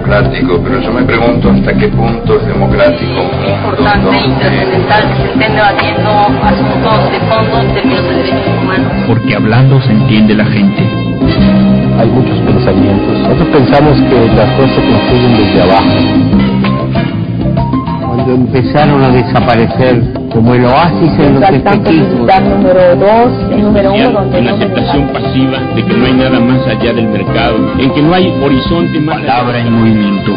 democrático, pero yo me pregunto hasta qué punto es democrático. Es importante y trascendental que se estén debatiendo asuntos de fondo en términos de derechos humanos. Porque hablando se entiende la gente. Hay muchos pensamientos. Nosotros pensamos que las cosas se construyen desde abajo. Cuando empezaron a desaparecer como el oasis en los espejismos. Número 2, el número 1, donde una aceptación pasiva de que no hay nada más allá del mercado, en que no hay horizonte más allá. Palabra en movimiento.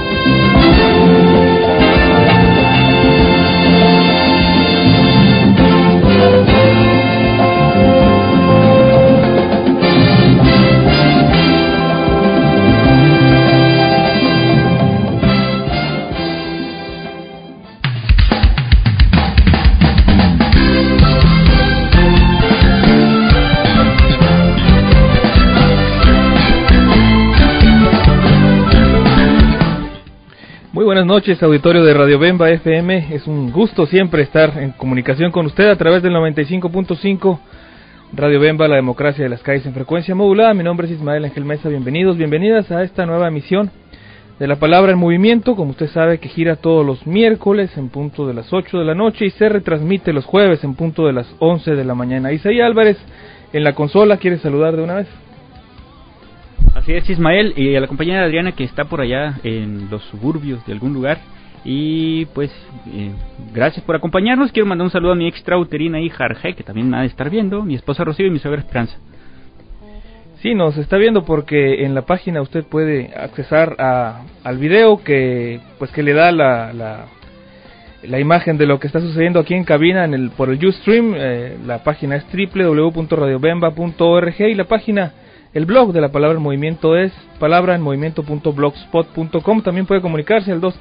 Buenas noches, auditorio de Radio Bemba FM. Es un gusto siempre estar en comunicación con usted a través del 95.5 Radio Bemba, la democracia de las calles en frecuencia modulada. Mi nombre es Ismael Ángel Mesa. Bienvenidos, bienvenidas a esta nueva emisión de La Palabra en Movimiento. Como usted sabe, que gira todos los miércoles en punto de las 8 de la noche y se retransmite los jueves en punto de las 11 de la mañana. Isaí Álvarez en la consola, ¿quiere saludar de una vez? Así es, Ismael, y a la compañera Adriana, que está por allá en los suburbios de algún lugar. Y pues, gracias por acompañarnos. Quiero mandar un saludo a mi extrauterina hija Arge, que también me ha de estar viendo, mi esposa Rocío y mi suegra Esperanza. Sí, nos está viendo porque en la página usted puede accesar al video que le da la imagen de lo que está sucediendo aquí en cabina por el Ustream. La página es www.radiobemba.org y la página, el blog de La Palabra en Movimiento es palabraenmovimiento.blogspot.com. También puede comunicarse al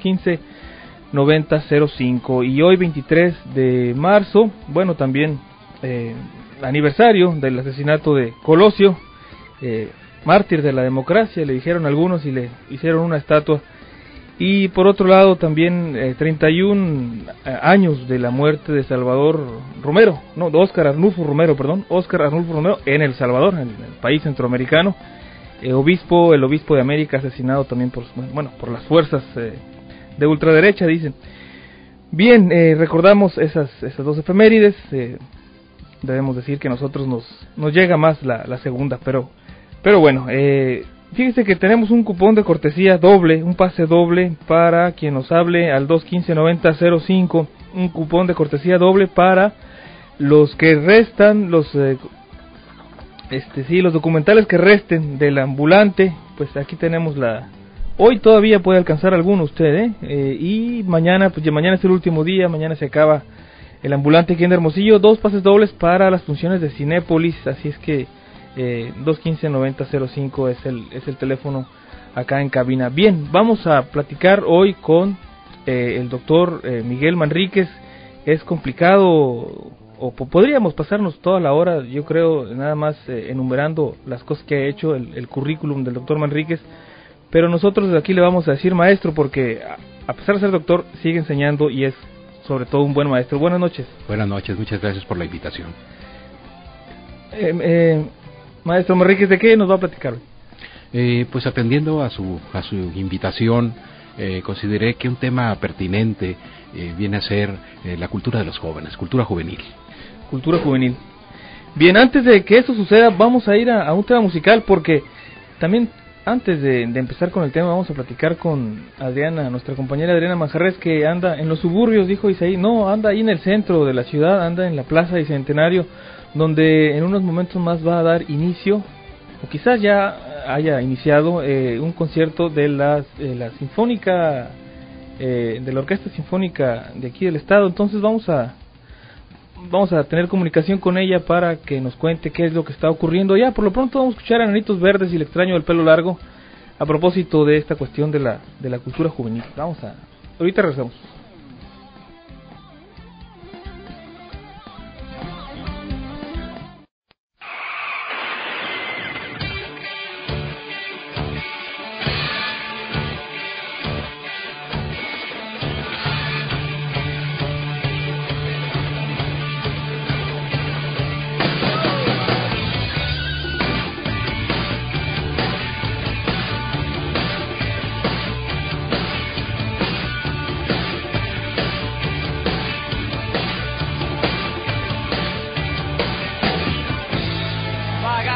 215-9005. Y hoy 23 de marzo, bueno, también aniversario del asesinato de Colosio, mártir de la democracia, le dijeron algunos, y le hicieron una estatua. Y por otro lado también 31 años de la muerte de Óscar Arnulfo Romero en El Salvador, en el país centroamericano. El obispo de América asesinado también por las fuerzas de ultraderecha, dicen. Bien, recordamos esas dos efemérides. Debemos decir que a nosotros nos llega más la segunda, pero bueno, fíjese que tenemos un cupón de cortesía doble, un pase doble para quien nos hable al 215-9005, un cupón de cortesía doble para los que restan, los documentales que resten del ambulante. Pues aquí tenemos hoy todavía puede alcanzar alguno usted, y mañana es el último día, mañana se acaba el ambulante aquí en Hermosillo. 2 pases dobles para las funciones de Cinépolis, así es que 215-9005 es el teléfono acá en cabina. Bien, vamos a platicar hoy con el doctor Miguel Manríquez. Es complicado, o podríamos pasarnos toda la hora, yo creo, nada más enumerando las cosas que ha hecho, el currículum del doctor Manríquez, pero nosotros desde aquí le vamos a decir maestro, porque a pesar de ser doctor, sigue enseñando y es sobre todo un buen maestro. Buenas noches. Buenas noches, muchas gracias por la invitación. Maestro Manríquez, ¿de qué nos va a platicar hoy? Pues atendiendo a su invitación, consideré que un tema pertinente viene a ser la cultura de los jóvenes, cultura juvenil. Cultura juvenil. Bien, antes de que eso suceda, vamos a ir a un tema musical, porque también antes de empezar con el tema, vamos a platicar con Adriana, nuestra compañera Adriana Manjarres, que anda en los suburbios, dijo Isaí. No, anda ahí en el centro de la ciudad, anda en la Plaza Bicentenario, donde en unos momentos más va a dar inicio, o quizás ya haya iniciado, un concierto de la Sinfónica, de la Orquesta Sinfónica de aquí del estado. Entonces vamos a tener comunicación con ella para que nos cuente qué es lo que está ocurriendo. Ya por lo pronto vamos a escuchar a Enanitos Verdes y El extraño del pelo largo, a propósito de esta cuestión de la cultura juvenil. Ahorita regresamos.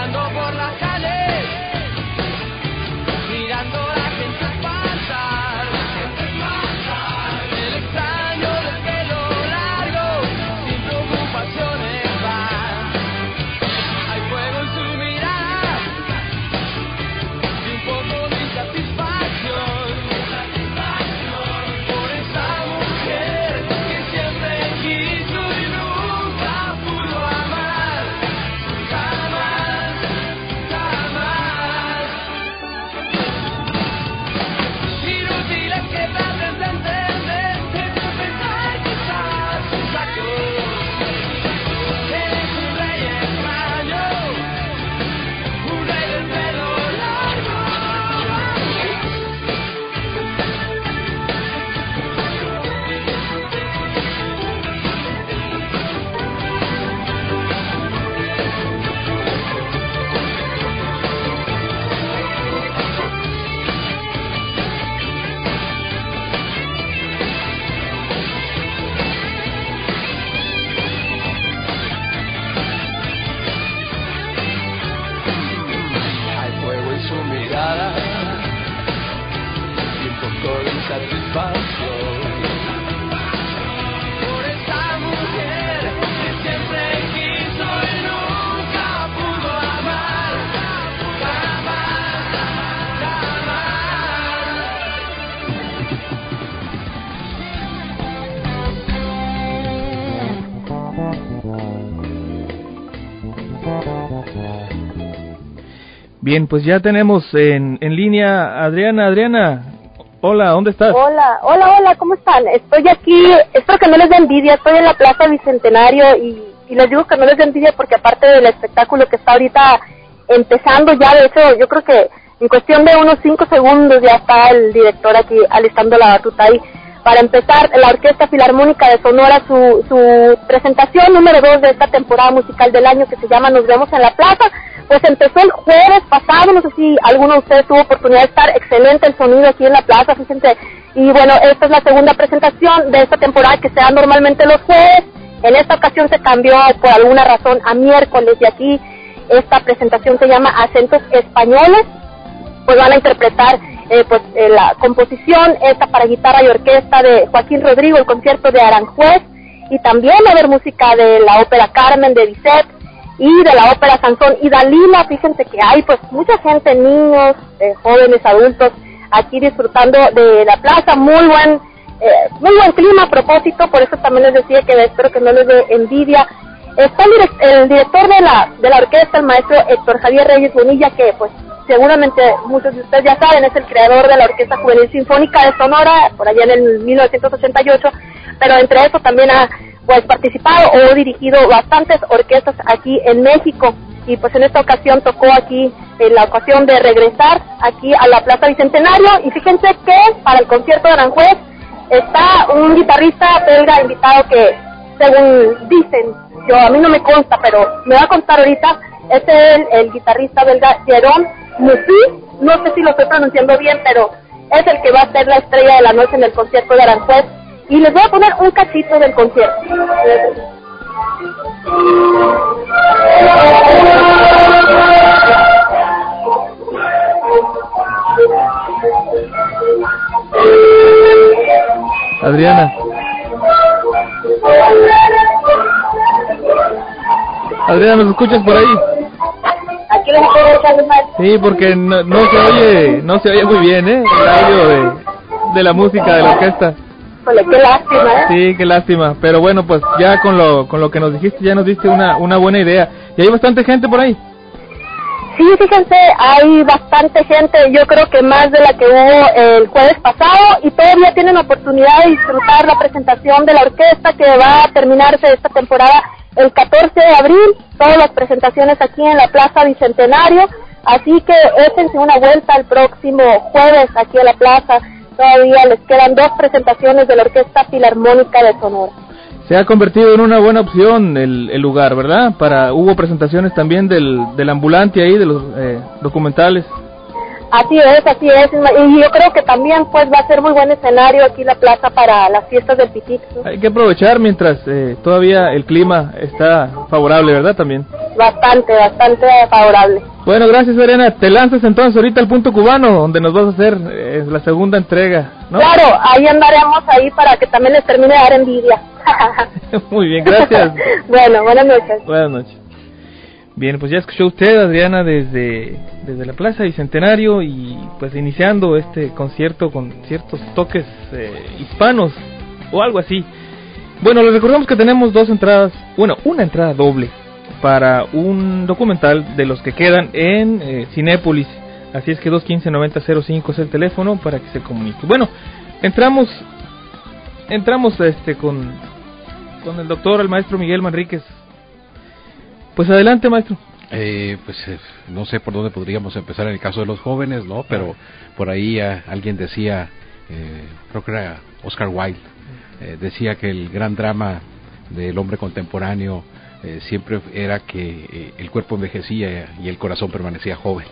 Bien, pues ya tenemos en línea a Adriana. Adriana, hola, ¿dónde estás? Hola, ¿cómo están? Estoy aquí, espero que no les dé envidia, estoy en la Plaza Bicentenario y les digo que no les dé envidia porque aparte del espectáculo que está ahorita empezando ya, de hecho, yo creo que en cuestión de unos 5 segundos ya está el director aquí alistando la batuta ahí para empezar la Orquesta Filarmónica de Sonora su presentación número 2 de esta temporada musical del año que se llama Nos Vemos en la Plaza. Pues empezó el jueves pasado, no sé si alguno de ustedes tuvo oportunidad de estar, excelente el sonido aquí en la plaza, fíjense, y bueno, esta es la segunda presentación de esta temporada que se da normalmente los jueves. En esta ocasión se cambió por alguna razón a miércoles y aquí esta presentación se llama Acentos Españoles. Pues van a interpretar la composición esta para guitarra y orquesta de Joaquín Rodrigo, el concierto de Aranjuez, y también va a haber música de la ópera Carmen de Bizet y de la ópera Sansón y Dalila. Fíjense que hay pues mucha gente, niños, jóvenes, adultos, aquí disfrutando de la plaza. Muy buen clima a propósito, por eso también les decía que espero que no les dé envidia. Está el director de la orquesta, el maestro Héctor Javier Reyes Bonilla, que pues seguramente muchos de ustedes ya saben, es el creador de la Orquesta Juvenil Sinfónica de Sonora, por allá en el 1988, pero entre eso también ha pues participado o dirigido bastantes orquestas aquí en México, y pues en esta ocasión tocó aquí, en la ocasión de regresar aquí a la Plaza Bicentenario, y fíjense que para el concierto de Aranjuez está un guitarrista belga invitado que, según dicen, a mí no me consta, pero me va a contar ahorita, es el guitarrista belga Jérôme Mussy, no sé si lo estoy pronunciando bien, pero es el que va a ser la estrella de la noche en el concierto de Aranjuez, y les voy a poner un cachito del concierto. Adriana, ¿nos escuchas por ahí? Aquí les puedo echar más. Sí, porque no se oye muy bien, el audio de la música de la orquesta. Qué lástima, Sí, qué lástima, pero bueno, pues ya con lo que nos dijiste, ya nos diste una buena idea. ¿Y hay bastante gente por ahí? Sí, fíjense, hay bastante gente, yo creo que más de la que hubo el jueves pasado, y todavía tienen oportunidad de disfrutar la presentación de la orquesta que va a terminarse esta temporada el 14 de abril, todas las presentaciones aquí en la Plaza Bicentenario, así que échense una vuelta el próximo jueves aquí a la plaza. Todavía les quedan 2 presentaciones de la Orquesta Filarmónica de Sonora. Se ha convertido en una buena opción el lugar, ¿verdad? Hubo presentaciones también del ambulante ahí, de los documentales. Así es, y yo creo que también pues va a ser muy buen escenario aquí la plaza para las fiestas del Pitic, ¿no? Hay que aprovechar mientras todavía el clima está favorable, ¿verdad? También. Bastante favorable. Bueno, gracias, Adriana. Te lanzas entonces ahorita al Punto Cubano, donde nos vas a hacer la segunda entrega, ¿no? Claro, ahí andaremos ahí para que también les termine de dar envidia. Muy bien, gracias. Bueno, buenas noches. Buenas noches. Bien, pues ya escuchó usted, Adriana, desde la Plaza Bicentenario, y pues iniciando este concierto con ciertos toques hispanos o algo así. Bueno, les recordamos que tenemos dos entradas, bueno, una entrada doble para un documental de los que quedan en Cinépolis. Así es que 215-9005 es el teléfono para que se comunique. Bueno, entramos con el doctor, el maestro Miguel Manríquez. Pues adelante, maestro. No sé por dónde podríamos empezar en el caso de los jóvenes, ¿no? Pero por ahí alguien decía, creo que era Oscar Wilde, decía que el gran drama del hombre contemporáneo siempre era que el cuerpo envejecía y el corazón permanecía joven.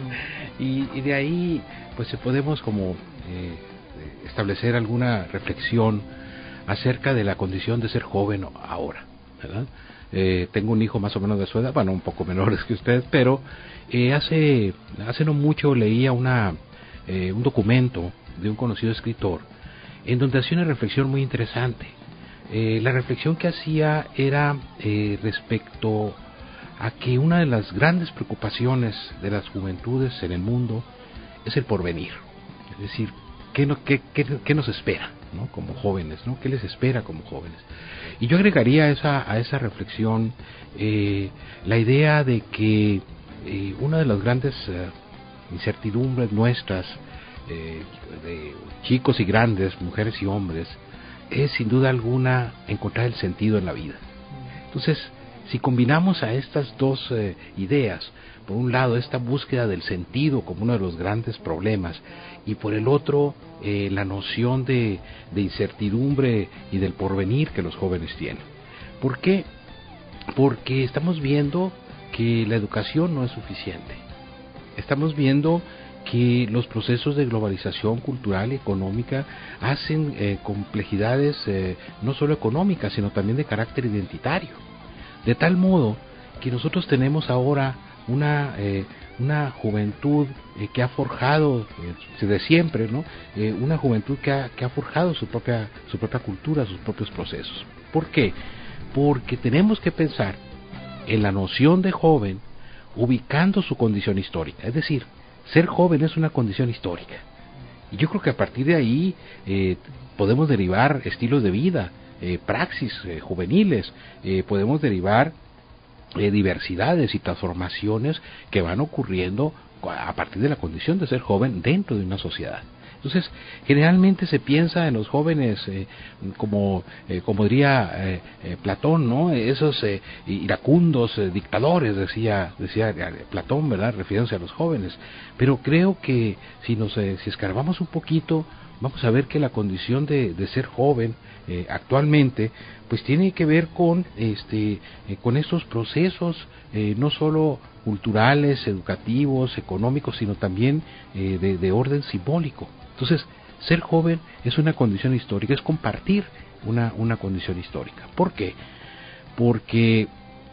y de ahí pues podemos como establecer alguna reflexión acerca de la condición de ser joven ahora, ¿verdad? Tengo un hijo más o menos de su edad, bueno, un poco menores que usted, pero hace no mucho leía un documento de un conocido escritor en donde hacía una reflexión muy interesante. La reflexión que hacía era respecto a que una de las grandes preocupaciones de las juventudes en el mundo es el porvenir, es decir, ¿qué nos espera, ¿no? Como jóvenes, ¿no? ¿Qué les espera como jóvenes? Y yo agregaría a esa reflexión la idea de que una de las grandes incertidumbres nuestras, de chicos y grandes, mujeres y hombres, es sin duda alguna encontrar el sentido en la vida. Entonces, si combinamos a estas dos ideas, por un lado esta búsqueda del sentido como uno de los grandes problemas, y por el otro la noción de incertidumbre y del porvenir que los jóvenes tienen. ¿Por qué? Porque estamos viendo que la educación no es suficiente. Estamos viendo que los procesos de globalización cultural y económica hacen complejidades no solo económicas, sino también de carácter identitario. De tal modo que nosotros tenemos ahora una juventud que ha forjado de siempre, ¿no? Una juventud que ha forjado su propia cultura, sus propios procesos. ¿Por qué? Porque tenemos que pensar en la noción de joven ubicando su condición histórica. Es decir, ser joven es una condición histórica. Y yo creo que a partir de ahí podemos derivar estilos de vida, praxis juveniles, podemos derivar diversidades y transformaciones que van ocurriendo a partir de la condición de ser joven dentro de una sociedad. Entonces, generalmente se piensa en los jóvenes como diría Platón, ¿no? Esos iracundos dictadores, decía Platón, ¿verdad? Refiriéndose a los jóvenes. Pero creo que si escarbamos un poquito, vamos a ver que la condición de ser joven actualmente pues tiene que ver con estos procesos no solo culturales, educativos, económicos, sino también de orden simbólico. Entonces, ser joven es una condición histórica, es compartir una condición histórica. ¿Por qué? Porque,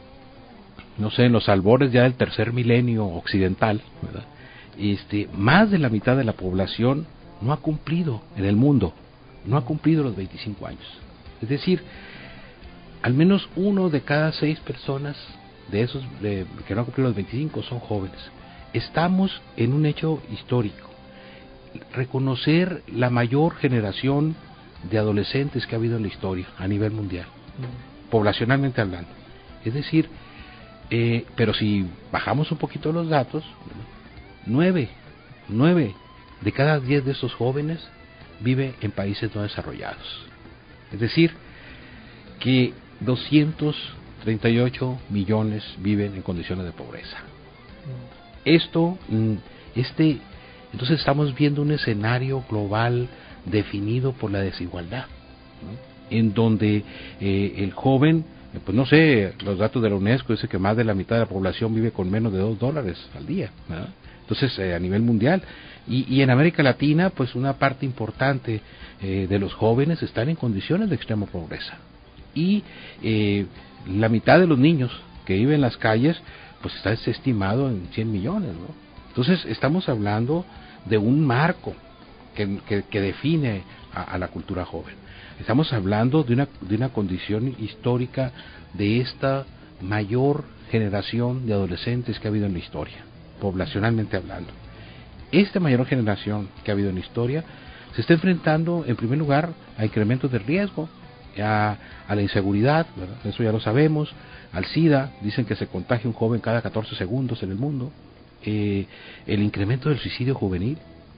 no sé, en los albores ya del tercer milenio occidental, ¿verdad? Más de la mitad de la población no ha cumplido en el mundo, no ha cumplido los 25 años. Es decir, al menos 1 de cada 6 personas de esos que no han cumplido los 25 son jóvenes. Estamos en un hecho histórico. Reconocer la mayor generación de adolescentes que ha habido en la historia a nivel mundial, poblacionalmente hablando. Es decir, pero si bajamos un poquito los datos, 9 de cada 10 de esos jóvenes vive en países no desarrollados. Es decir, que 238 millones viven en condiciones de pobreza. Entonces estamos viendo un escenario global definido por la desigualdad, ¿no? En donde el joven pues no sé, los datos de la UNESCO dicen que más de la mitad de la población vive con menos de $2 al día, ¿verdad? Entonces, a nivel mundial. Y en América Latina, pues una parte importante de los jóvenes están en condiciones de extrema pobreza. Y la mitad de los niños que viven en las calles, pues está estimado en 100 millones, ¿no? Entonces, estamos hablando de un marco que define a la cultura joven. Estamos hablando de una condición histórica de esta mayor generación de adolescentes que ha habido en la historia, poblacionalmente hablando. Esta mayor generación que ha habido en la historia se está enfrentando, en primer lugar, a incrementos de riesgo, a la inseguridad, ¿verdad? Eso ya lo sabemos, al SIDA, dicen que se contagia un joven cada 14 segundos en el mundo, el incremento del suicidio juvenil,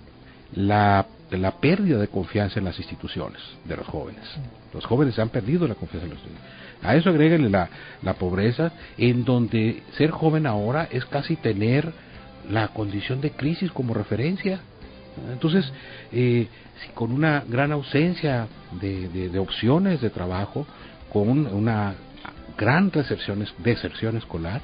la pérdida de confianza en las instituciones de los jóvenes. Los jóvenes han perdido la confianza en los instituciones. A eso agréguenle la pobreza, en donde ser joven ahora es casi tener la condición de crisis como referencia. Entonces, con una gran ausencia de opciones de trabajo, con una gran deserción escolar,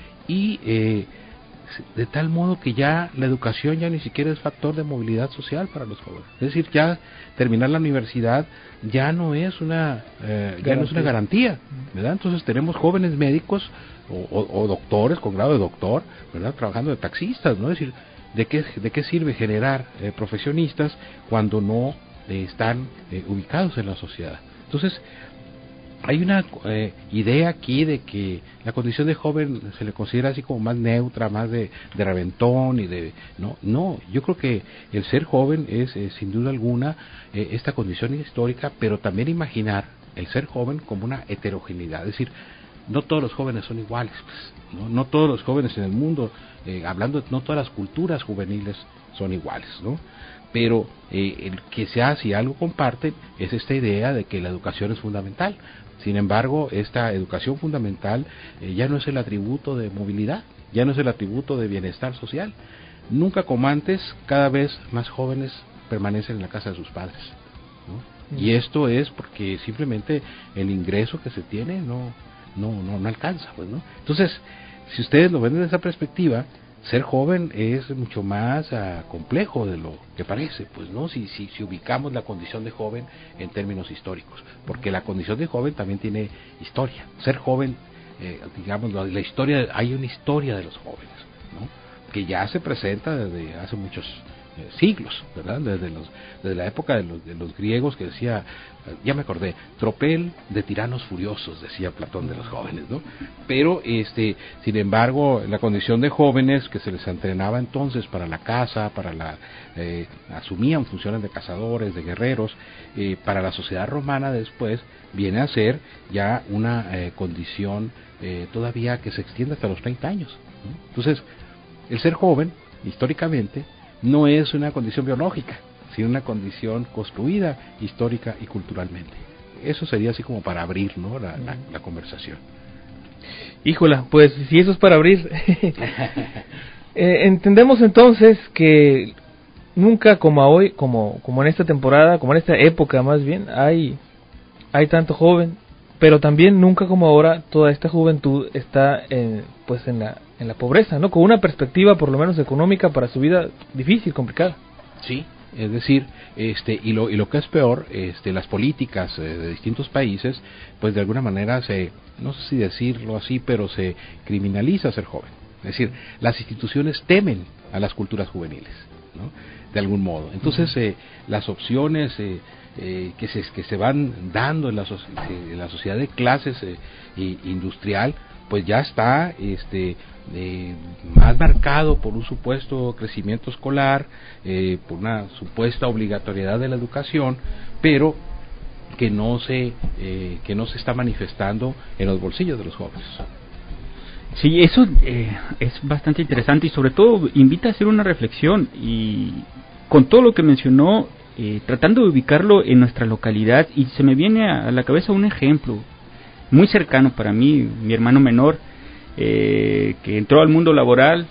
y de tal modo que ya la educación ya ni siquiera es factor de movilidad social para los jóvenes. Es decir, ya terminar la universidad ya no es una garantía, ¿verdad? Entonces tenemos jóvenes médicos o doctores con grado de doctor, ¿verdad?, trabajando de taxistas, ¿no? Es decir, ¿de qué sirve generar profesionistas cuando no están ubicados en la sociedad? Entonces, hay una idea aquí de que la condición de joven se le considera así como más neutra, más de reventón y de... No, yo creo que el ser joven es sin duda alguna esta condición histórica, pero también imaginar el ser joven como una heterogeneidad, es decir, no todos los jóvenes son iguales, pues, no todos los jóvenes en el mundo, no todas las culturas juveniles son iguales, ¿no? Pero el que se hace y algo comparten es esta idea de que la educación es fundamental. Sin embargo, esta educación fundamental ya no es el atributo de movilidad, ya no es el atributo de bienestar social. Nunca como antes, cada vez más jóvenes permanecen en la casa de sus padres, ¿no? Y esto es porque simplemente el ingreso que se tiene no alcanza, pues, ¿no? Entonces, si ustedes lo ven desde esa perspectiva, ser joven es mucho más complejo de lo que parece, pues, ¿no? Si ubicamos la condición de joven en términos históricos, porque la condición de joven también tiene historia. Ser joven, digamos, la historia, hay una historia de los jóvenes, ¿no?, que ya se presenta desde hace muchos siglos, ¿verdad? Desde la época de los griegos, que decía, ya me acordé, tropel de tiranos furiosos, decía Platón de los jóvenes, ¿no? Pero sin embargo, la condición de jóvenes que se les entrenaba entonces para la caza, asumían funciones de cazadores, de guerreros, para la sociedad romana después viene a ser ya una condición todavía que se extiende hasta los 30 años, ¿no? Entonces, el ser joven, históricamente, no es una condición biológica, sino una condición construida histórica y culturalmente. Eso sería así como para abrir, ¿no?, la conversación. Híjola, pues si eso es para abrir. Entendemos entonces que nunca como hoy, como en esta temporada, como en esta época más bien, hay tanto joven, pero también nunca como ahora toda esta juventud está pues en la pobreza, ¿no? Con una perspectiva por lo menos económica para su vida difícil, complicada. Sí, es decir, y lo que es peor, las políticas de distintos países, pues de alguna manera no sé si decirlo así, pero se criminaliza ser joven. Es decir, las instituciones temen a las culturas juveniles, ¿no?, de algún modo. Entonces, las opciones que se van dando en la sociedad de clases industrial, pues ya está más marcado por un supuesto crecimiento escolar, por una supuesta obligatoriedad de la educación, pero que no se está manifestando en los bolsillos de los jóvenes. Sí, eso es bastante interesante y sobre todo invita a hacer una reflexión, y con todo lo que mencionó, tratando de ubicarlo en nuestra localidad, y se me viene a la cabeza un ejemplo muy cercano para mí, mi hermano menor, que entró al mundo laboral,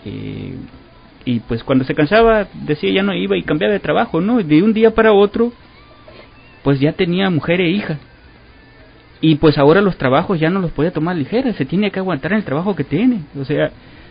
y pues cuando se cansaba decía ya no iba y cambiaba de trabajo, ¿no? De un día para otro pues ya tenía mujer e hija, y pues ahora los trabajos ya no los puede tomar ligera, se tiene que aguantar en el trabajo que tiene, o sea,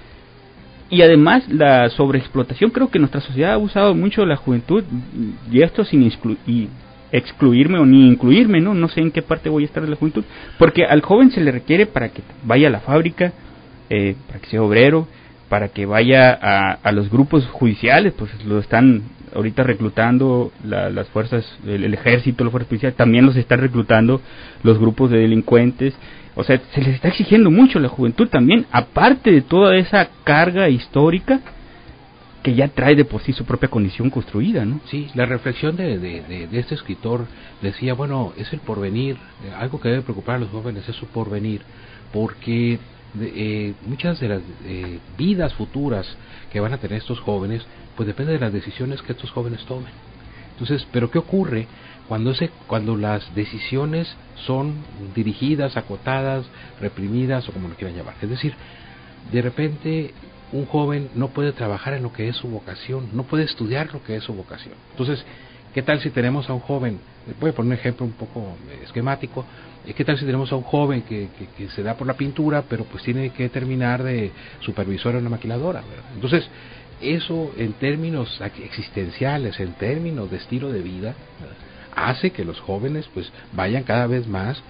y además la sobreexplotación. Creo que nuestra sociedad ha abusado mucho de la juventud, y esto sin excluirme o ni incluirme, no sé en qué parte voy a estar de la juventud, porque al joven se le requiere para que vaya a la fábrica, para que sea obrero, para que vaya a los grupos judiciales, pues lo están ahorita reclutando las fuerzas, el ejército, las fuerzas policiales, también los están reclutando los grupos de delincuentes. O sea, se les está exigiendo mucho a la juventud también, aparte de toda esa carga histórica que ya trae de por sí su propia condición construida, ¿no? Sí, la reflexión de este escritor decía, bueno, es el porvenir, algo que debe preocupar a los jóvenes es su porvenir, porque muchas de las vidas futuras que van a tener estos jóvenes, pues depende de las decisiones que estos jóvenes tomen. Entonces, ¿pero qué ocurre cuando las decisiones son dirigidas, acotadas, reprimidas o como lo quieran llamar? Es decir, de repente un joven no puede trabajar en lo que es su vocación, no puede estudiar lo que es su vocación. Entonces, ¿qué tal si tenemos a un joven? Voy a poner un ejemplo un poco esquemático. ¿Qué tal si tenemos a un joven que se da por la pintura, pero pues tiene que terminar de supervisor en una maquiladora, ¿verdad? Entonces, eso en términos existenciales, en términos de estilo de vida, ¿verdad?, hace que los jóvenes pues vayan cada vez más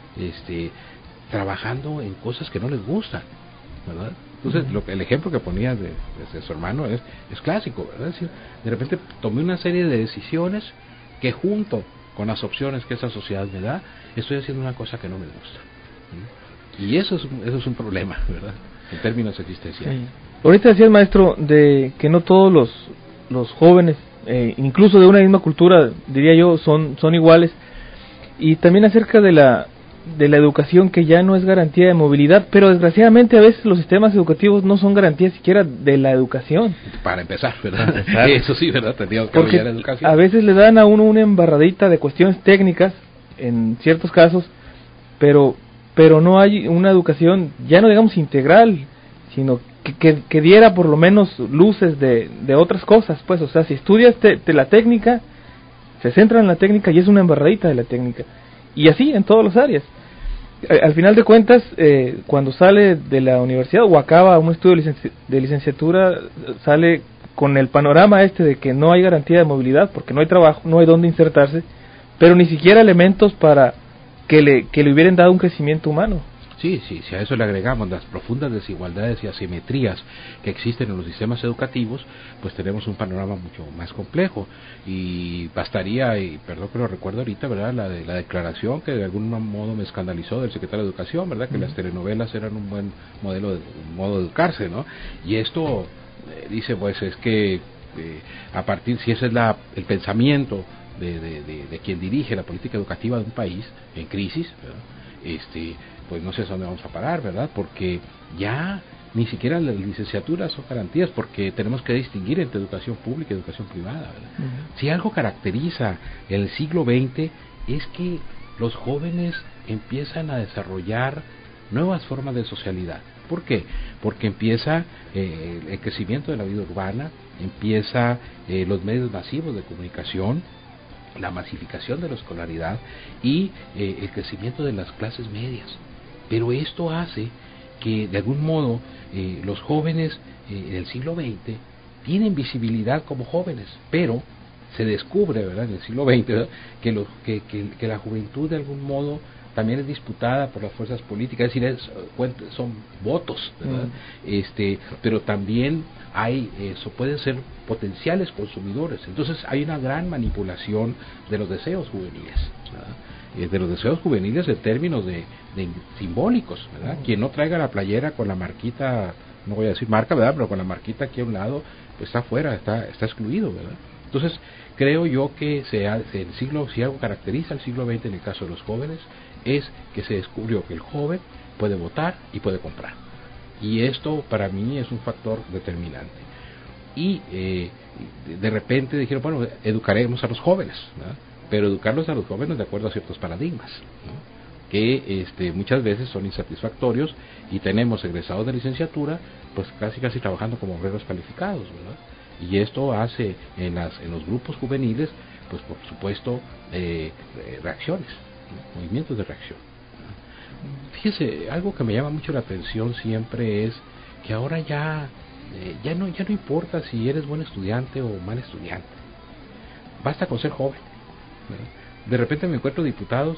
trabajando en cosas que no les gustan, ¿verdad? Entonces, el ejemplo que ponía de su hermano es clásico, ¿verdad? Es decir, de repente tomé una serie de decisiones que junto con las opciones que esa sociedad me da, estoy haciendo una cosa que no me gusta. ¿Sí? Y eso es un problema, ¿verdad?, en términos existenciales. Sí. Ahorita decía el maestro de que no todos los jóvenes, incluso de una misma cultura, diría yo, son iguales, y también acerca de la educación, que ya no es garantía de movilidad, pero desgraciadamente a veces los sistemas educativos no son garantía siquiera de la educación. Para empezar, ¿verdad? Eso sí, ¿verdad? Tendríamos que porque la educación. A veces le dan a uno una embarradita de cuestiones técnicas en ciertos casos, pero no hay una educación, ya no digamos integral, sino que diera por lo menos luces de otras cosas, pues. O sea, si estudias la técnica, se centra en la técnica y es una embarradita de la técnica, y así en todas las áreas. Al final de cuentas, cuando sale de la universidad o acaba un estudio de licenciatura, sale con el panorama de que no hay garantía de movilidad, porque no hay trabajo, no hay dónde insertarse, pero ni siquiera elementos para que le hubieran dado un crecimiento humano. Sí, si a eso le agregamos las profundas desigualdades y asimetrías que existen en los sistemas educativos, pues tenemos un panorama mucho más complejo. Y bastaría, y perdón que lo recuerdo ahorita, ¿verdad?, la declaración que de algún modo me escandalizó del secretario de Educación, ¿verdad?, que las telenovelas eran un buen modo de educarse, ¿no? Y esto dice, pues es que a partir, si ese es el pensamiento de quien dirige la política educativa de un país en crisis, ¿verdad?, pues no sé a dónde vamos a parar, ¿verdad? Porque ya ni siquiera las licenciaturas son garantías, porque tenemos que distinguir entre educación pública y educación privada, ¿verdad? Si algo caracteriza el siglo XX es que los jóvenes empiezan a desarrollar nuevas formas de socialidad. ¿Por qué? Porque empieza el crecimiento de la vida urbana, empieza los medios masivos de comunicación, la masificación de la escolaridad y el crecimiento de las clases medias. Pero esto hace que de algún modo los jóvenes del siglo XX tienen visibilidad como jóvenes, pero se descubre, ¿verdad?, en el siglo XX, ¿verdad?, que la juventud de algún modo también es disputada por las fuerzas políticas, es decir, son votos, ¿verdad? Pero también pueden ser potenciales consumidores. Entonces hay una gran manipulación de los deseos juveniles, ¿verdad?, de los deseos juveniles en términos de simbólicos, ¿verdad? Quien no traiga la playera con la marquita, no voy a decir marca, ¿verdad?, pero con la marquita aquí a un lado, pues está fuera, está excluido, ¿verdad? Entonces creo yo que si algo caracteriza al siglo XX en el caso de los jóvenes, es que se descubrió que el joven puede votar y puede comprar, y esto para mí es un factor determinante. Y de repente dijeron, bueno, educaremos a los jóvenes, ¿verdad?, pero educarlos a los jóvenes de acuerdo a ciertos paradigmas, ¿no?, que muchas veces son insatisfactorios, y tenemos egresados de licenciatura pues casi trabajando como obreros calificados, ¿verdad? Y esto hace en los grupos juveniles, pues por supuesto, reacciones, ¿no?, movimientos de reacción, ¿no? Fíjese, algo que me llama mucho la atención siempre es que ahora ya no importa si eres buen estudiante o mal estudiante, basta con ser joven, ¿verdad? De repente me encuentro diputados,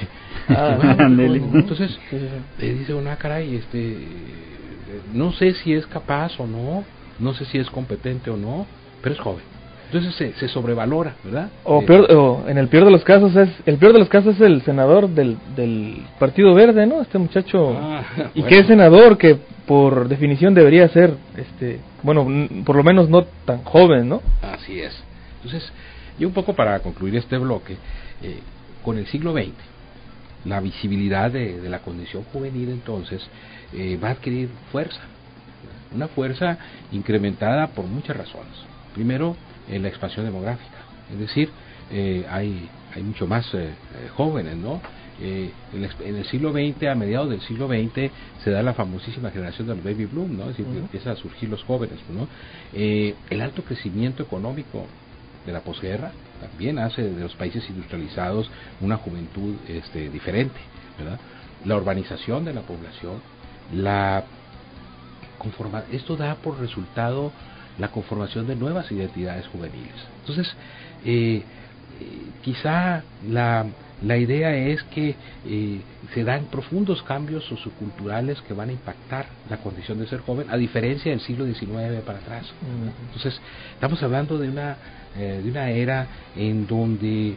entonces dice uno, caray, no sé si es capaz o no sé si es competente o no, pero es joven. Entonces se sobrevalora, ¿verdad? O en el peor de los casos es el senador del Partido Verde, ¿no? Este muchacho, y bueno, que es senador, que por definición debería ser, bueno, por lo menos no tan joven, ¿no? Así es. Entonces, y un poco para concluir este bloque, con el siglo XX, la visibilidad de la condición juvenil entonces va a adquirir fuerza, una fuerza incrementada por muchas razones. Primero, en la expansión demográfica, es decir, hay mucho más jóvenes, ¿no? En el siglo XX, a mediados del siglo XX, se da la famosísima generación del baby boom, ¿no? Es decir, empiezan a surgir los jóvenes, ¿no? El alto crecimiento económico de la posguerra también hace de los países industrializados una juventud diferente, ¿verdad? La urbanización de la población, esto da por resultado la conformación de nuevas identidades juveniles. Entonces, quizá la idea es que se dan profundos cambios socioculturales que van a impactar la condición de ser joven, a diferencia del siglo XIX para atrás. Entonces, estamos hablando de una era en donde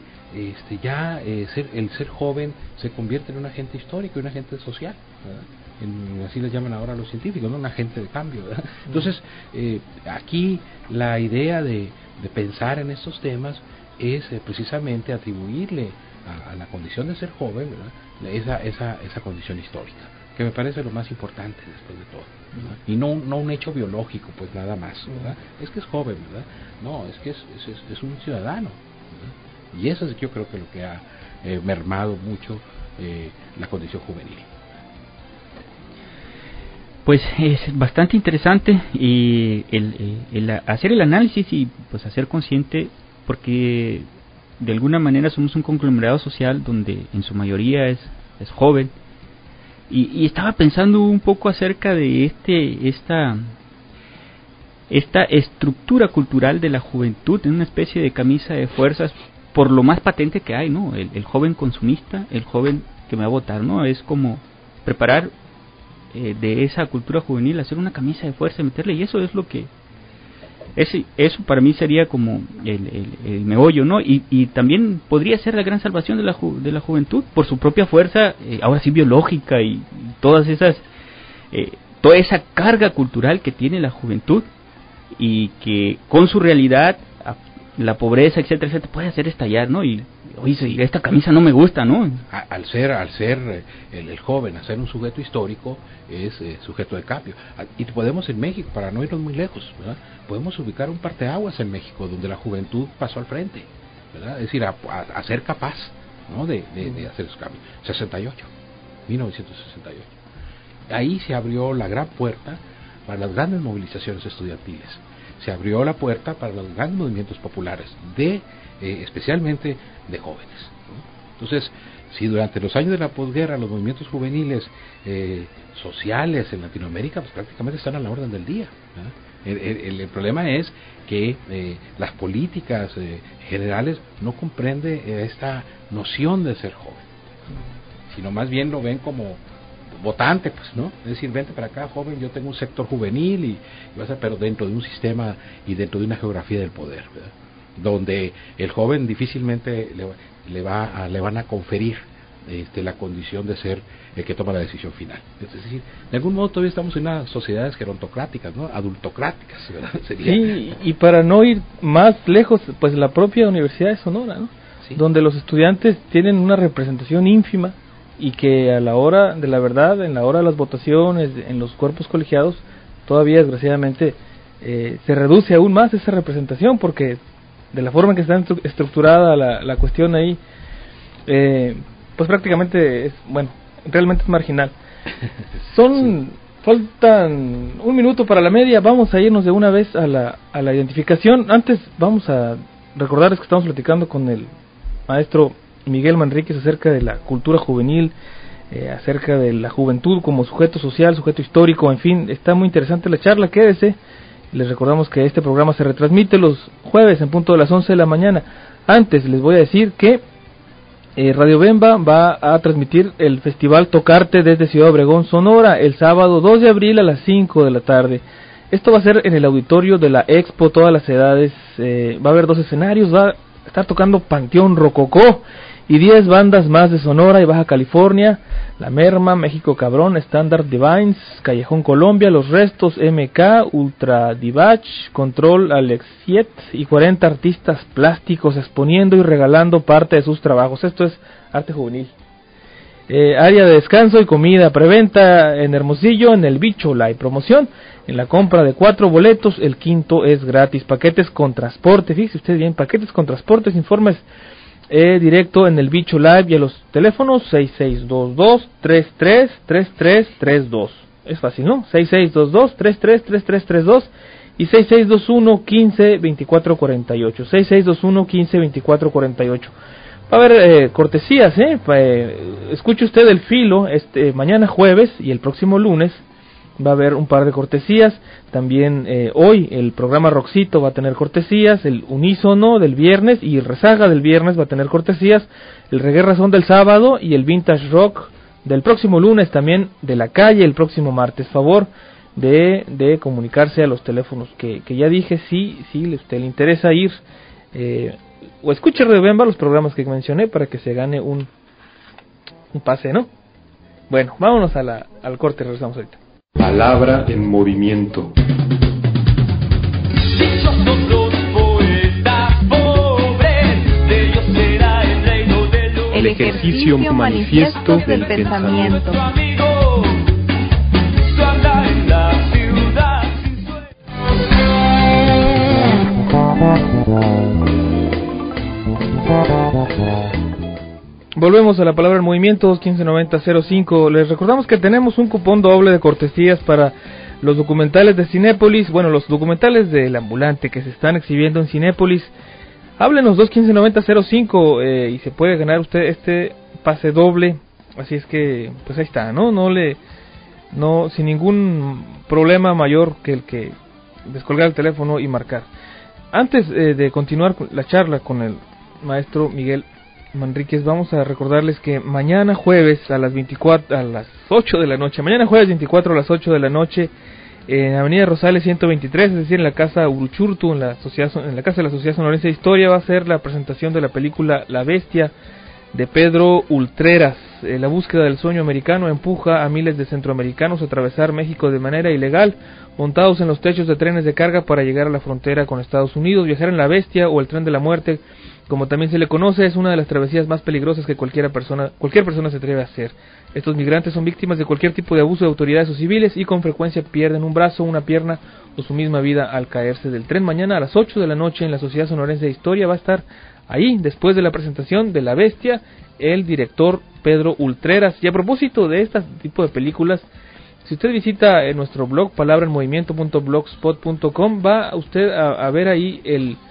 el ser joven se convierte en un agente histórico y un agente social, ¿verdad? Así les llaman ahora los científicos, ¿no? Un agente de cambio, ¿verdad? Entonces, aquí la idea de pensar en estos temas es precisamente atribuirle a la condición de ser joven, ¿verdad? esa condición histórica, que me parece lo más importante después de todo, ¿verdad? Y no un hecho biológico, pues nada más, ¿verdad? Es que es joven, ¿verdad? No, es que es un ciudadano, ¿verdad? Y eso es, yo creo que lo que ha mermado mucho la condición juvenil. Pues es bastante interesante y el hacer el análisis y pues hacer consciente, porque de alguna manera somos un conglomerado social donde en su mayoría es joven, y estaba pensando un poco acerca de esta estructura cultural de la juventud en una especie de camisa de fuerzas, por lo más patente que hay, ¿no? El joven consumista, el joven que me va a votar, ¿no? Es como preparar de esa cultura juvenil, hacer una camisa de fuerza, meterle, y eso es lo que eso para mí sería como el meollo, ¿no? Y también podría ser la gran salvación de la juventud por su propia fuerza, ahora sí biológica, y todas esas toda esa carga cultural que tiene la juventud, y que con su realidad, la pobreza, etcétera, etcétera, puede hacer estallar, ¿no? Y oye, esta camisa no me gusta, ¿no? Al ser el joven, a ser un sujeto histórico, es sujeto de cambio. Y podemos en México, para no irnos muy lejos, ¿verdad? Podemos ubicar un parteaguas en México donde la juventud pasó al frente, ¿verdad? Es decir, a ser capaz, ¿no? de hacer esos cambios. 1968. Ahí se abrió la gran puerta para las grandes movilizaciones estudiantiles. Se abrió la puerta para los grandes movimientos populares, especialmente de jóvenes, ¿no? Entonces, si durante los años de la posguerra los movimientos juveniles sociales en Latinoamérica pues prácticamente están a la orden del día, ¿verdad? El problema es que las políticas generales no comprenden esta noción de ser joven, sino más bien lo ven como votante, pues, ¿no? Es decir, vente para acá, joven, yo tengo un sector juvenil y vas a, pero dentro de un sistema y dentro de una geografía del poder, ¿verdad? Donde el joven difícilmente le van a conferir la condición de ser el que toma la decisión final. Es decir, de algún modo todavía estamos en unas sociedades gerontocráticas, ¿no? Adultocráticas, ¿verdad? Sería. Sí, y para no ir más lejos, pues la propia Universidad de Sonora, ¿no? Sí. Donde los estudiantes tienen una representación ínfima, y que a la hora de la verdad, en la hora de las votaciones, en los cuerpos colegiados, todavía desgraciadamente se reduce aún más esa representación, porque de la forma en que está estructurada la cuestión ahí, pues prácticamente realmente es marginal. Faltan un minuto para la media, vamos a irnos de una vez a la identificación. Antes vamos a recordarles que estamos platicando con el maestro Miguel Manríquez acerca de la cultura juvenil acerca de la juventud como sujeto social, sujeto histórico, en fin, está muy interesante la charla, quédese. Les recordamos que este programa se retransmite los jueves en punto de las 11 de la mañana. Antes les voy a decir que Radio Bemba va a transmitir el festival Tocarte desde Ciudad Obregón, Sonora, el sábado 2 de abril a las 5 de la tarde. Esto va a ser en el auditorio de la Expo Todas las Edades. Va a haber 2 escenarios, va a estar tocando Panteón Rococó y 10 bandas más de Sonora y Baja California: La Merma, México Cabrón, Standard Divines, Callejón Colombia, Los Restos, MK, Ultra Divach, Control Alexiet y 40 artistas plásticos exponiendo y regalando parte de sus trabajos. Esto es arte juvenil. Área de descanso y comida, preventa en Hermosillo en el Bicho Live. Promoción: en la compra de 4 boletos, el quinto es gratis. Paquetes con transporte, fíjese usted bien, paquetes con transportes, informes directo en el Bicho Live y a los teléfonos 6622-333332. Es fácil, ¿no? 6622-333332 y 6621-152448. 6621-152448. Va a haber cortesías, escuche usted el filo, mañana jueves y el próximo lunes va a haber un par de cortesías. También hoy el programa Roxito va a tener cortesías, el Unísono del viernes y el Rezaga del viernes va a tener cortesías, el Reggae Razón del sábado y el Vintage Rock del próximo lunes, también de la calle el próximo martes. Favor de comunicarse a los teléfonos que ya dije, si usted le interesa ir, o escuche Radio Bemba, los programas que mencioné, para que se gane un pase, ¿no? Bueno, vámonos al corte, regresamos ahorita. Palabra en movimiento. El ejercicio manifiesto del pensamiento. Volvemos a la palabra en movimiento, 159005. Les recordamos que tenemos un cupón doble de cortesías para los documentales de Cinépolis. Bueno, los documentales del ambulante que se están exhibiendo en Cinépolis. Háblenos 2159005 y se puede ganar usted este pase doble. Así es que, pues ahí está, ¿no? Sin ningún problema mayor que el que descolgar el teléfono y marcar. Antes de continuar la charla con el maestro Miguel Manríquez, vamos a recordarles que mañana jueves a las 8 de la noche, mañana jueves 24 a las 8 de la noche, en Avenida Rosales 123, es decir, en la Casa Uruchurtu, en la Casa de la Sociedad Sonorense de Historia, va a ser la presentación de la película La Bestia, de Pedro Ultreras. La búsqueda del sueño americano empuja a miles de centroamericanos a atravesar México de manera ilegal, montados en los techos de trenes de carga para llegar a la frontera con Estados Unidos. Viajar en La Bestia, o el Tren de la Muerte, como también se le conoce, es una de las travesías más peligrosas que cualquier persona se atreve a hacer. Estos migrantes son víctimas de cualquier tipo de abuso de autoridades o civiles y con frecuencia pierden un brazo, una pierna o su misma vida al caerse del tren. Mañana a las 8 de la noche en la Sociedad Sonorense de Historia va a estar ahí, después de la presentación de La Bestia, el director Pedro Ultreras. Y a propósito de este tipo de películas, si usted visita nuestro blog palabraenmovimiento.blogspot.com, va usted a ver ahí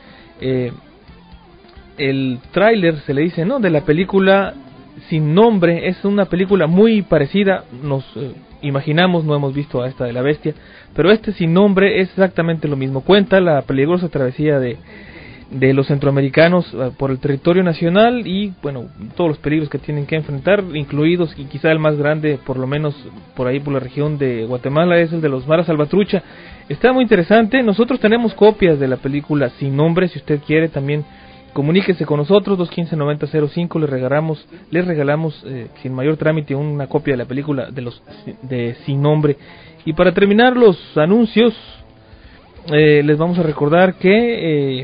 el tráiler, se le dice, ¿no?, de la película Sin Nombre. Es una película muy parecida, nos imaginamos, no hemos visto a esta de La Bestia, pero Sin Nombre es exactamente lo mismo. Cuenta la peligrosa travesía de los centroamericanos por el territorio nacional y, bueno, todos los peligros que tienen que enfrentar, incluidos, y quizá el más grande, por lo menos por ahí por la región de Guatemala, es el de los Maras Salvatrucha. Está muy interesante. Nosotros tenemos copias de la película Sin Nombre. Si usted quiere, también comuníquese con nosotros, 215-9005, les regalamos sin mayor trámite una copia de la película de Sin Nombre. Y para terminar los anuncios, les vamos a recordar que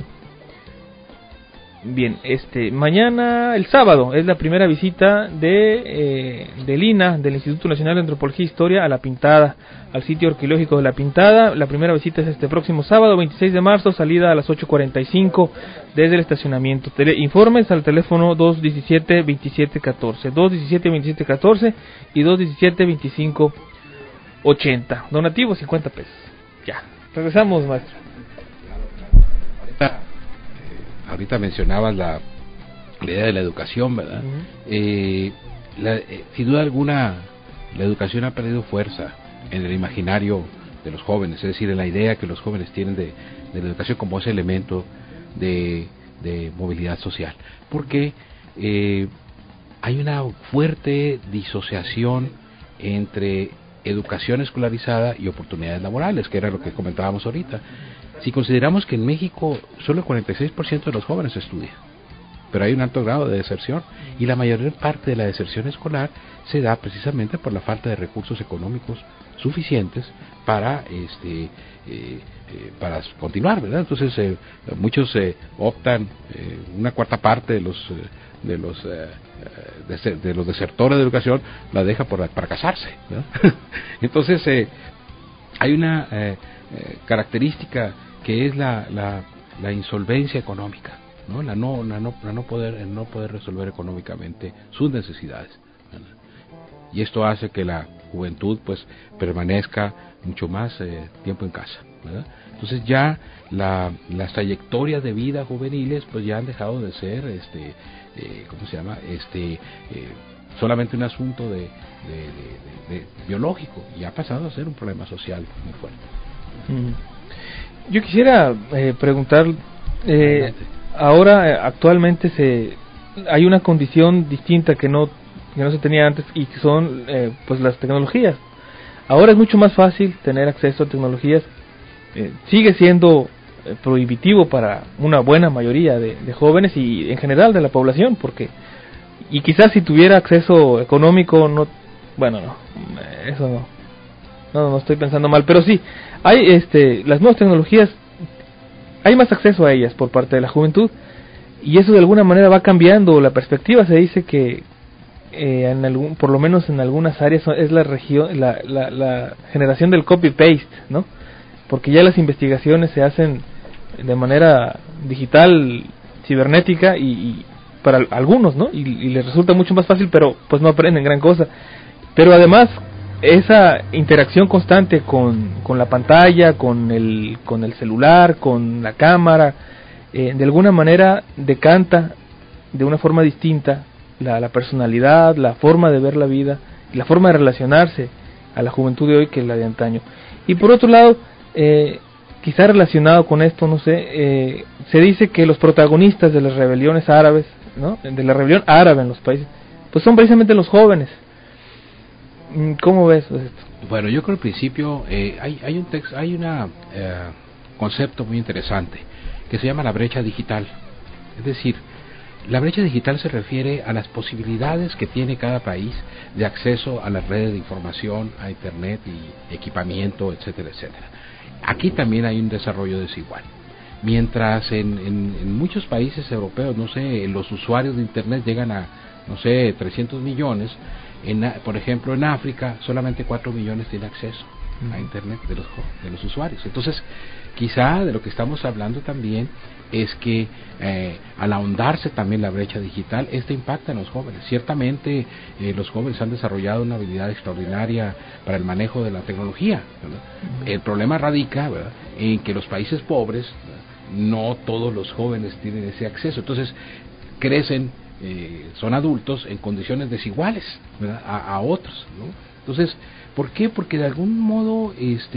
mañana, el sábado, es la primera visita del INAH, del Instituto Nacional de Antropología e Historia, a La Pintada, al sitio arqueológico de La Pintada. La primera visita es este próximo sábado, 26 de marzo, salida a las 8:45 desde el estacionamiento. Informes al teléfono 217-2714, 217-2714 y 217-2580. Donativo 50 pesos. Ya, regresamos, maestro. Ahorita mencionabas la idea de la educación, ¿verdad? sin duda alguna, la educación ha perdido fuerza en el imaginario de los jóvenes, es decir, en la idea que los jóvenes tienen de la educación como ese elemento de movilidad social, porque hay una fuerte disociación entre educación escolarizada y oportunidades laborales, que era lo que comentábamos ahorita. Si consideramos que en México solo el 46% de los jóvenes estudia, pero hay un alto grado de deserción, y la mayor parte de la deserción escolar se da precisamente por la falta de recursos económicos suficientes para para continuar, ¿verdad? Entonces muchos optan, una cuarta parte de los desertores de educación la deja para casarse, ¿verdad? Entonces hay una característica que es la insolvencia económica, ¿no? No poder resolver económicamente sus necesidades, ¿verdad? Y esto hace que la juventud pues permanezca mucho más tiempo en casa, ¿verdad? Entonces ya las trayectorias de vida juveniles pues ya han dejado de ser ¿cómo se llama? Solamente un asunto de biológico, y ha pasado a ser un problema social muy fuerte. Yo quisiera preguntar, ahora actualmente hay una condición distinta que no se tenía antes, y que son pues las tecnologías. Ahora es mucho más fácil tener acceso a tecnologías. Sigue siendo prohibitivo para una buena mayoría de jóvenes y en general de la población, y quizás si tuviera acceso económico no estoy pensando mal, pero sí hay las nuevas tecnologías, hay más acceso a ellas por parte de la juventud, y eso de alguna manera va cambiando la perspectiva. Se dice que por lo menos en algunas áreas es la generación del copy-paste, ¿no? Porque ya las investigaciones se hacen de manera digital, cibernética, y para algunos, ¿no? Y les resulta mucho más fácil, pero pues no aprenden gran cosa. Pero además, esa interacción constante con la pantalla, con el celular, con la cámara, de alguna manera decanta de una forma distinta la personalidad, la forma de ver la vida y la forma de relacionarse a la juventud de hoy que la de antaño. Y por otro lado, quizá relacionado con esto, no sé, se dice que los protagonistas de las rebeliones árabes, ¿no? De la rebelión árabe en los países, pues son precisamente los jóvenes. ¿Cómo ves esto? Bueno, yo creo que al principio hay un concepto muy interesante que se llama la brecha digital. Es decir, la brecha digital se refiere a las posibilidades que tiene cada país de acceso a las redes de información, a internet y equipamiento, etcétera, etcétera. Aquí también hay un desarrollo desigual. Mientras en muchos países europeos, no sé, los usuarios de internet llegan a, no sé, 300 millones, por ejemplo en África solamente 4 millones tienen acceso a internet de los usuarios. Entonces, quizá de lo que estamos hablando también es que al ahondarse también la brecha digital, esto impacta en los jóvenes. Ciertamente los jóvenes han desarrollado una habilidad extraordinaria para el manejo de la tecnología, ¿verdad? El problema radica, ¿verdad?, en que los países pobres, ¿verdad?, no todos los jóvenes tienen ese acceso. Entonces crecen, son adultos en condiciones desiguales, ¿verdad?, a otros, ¿no? Entonces, ¿por qué? Porque de algún modo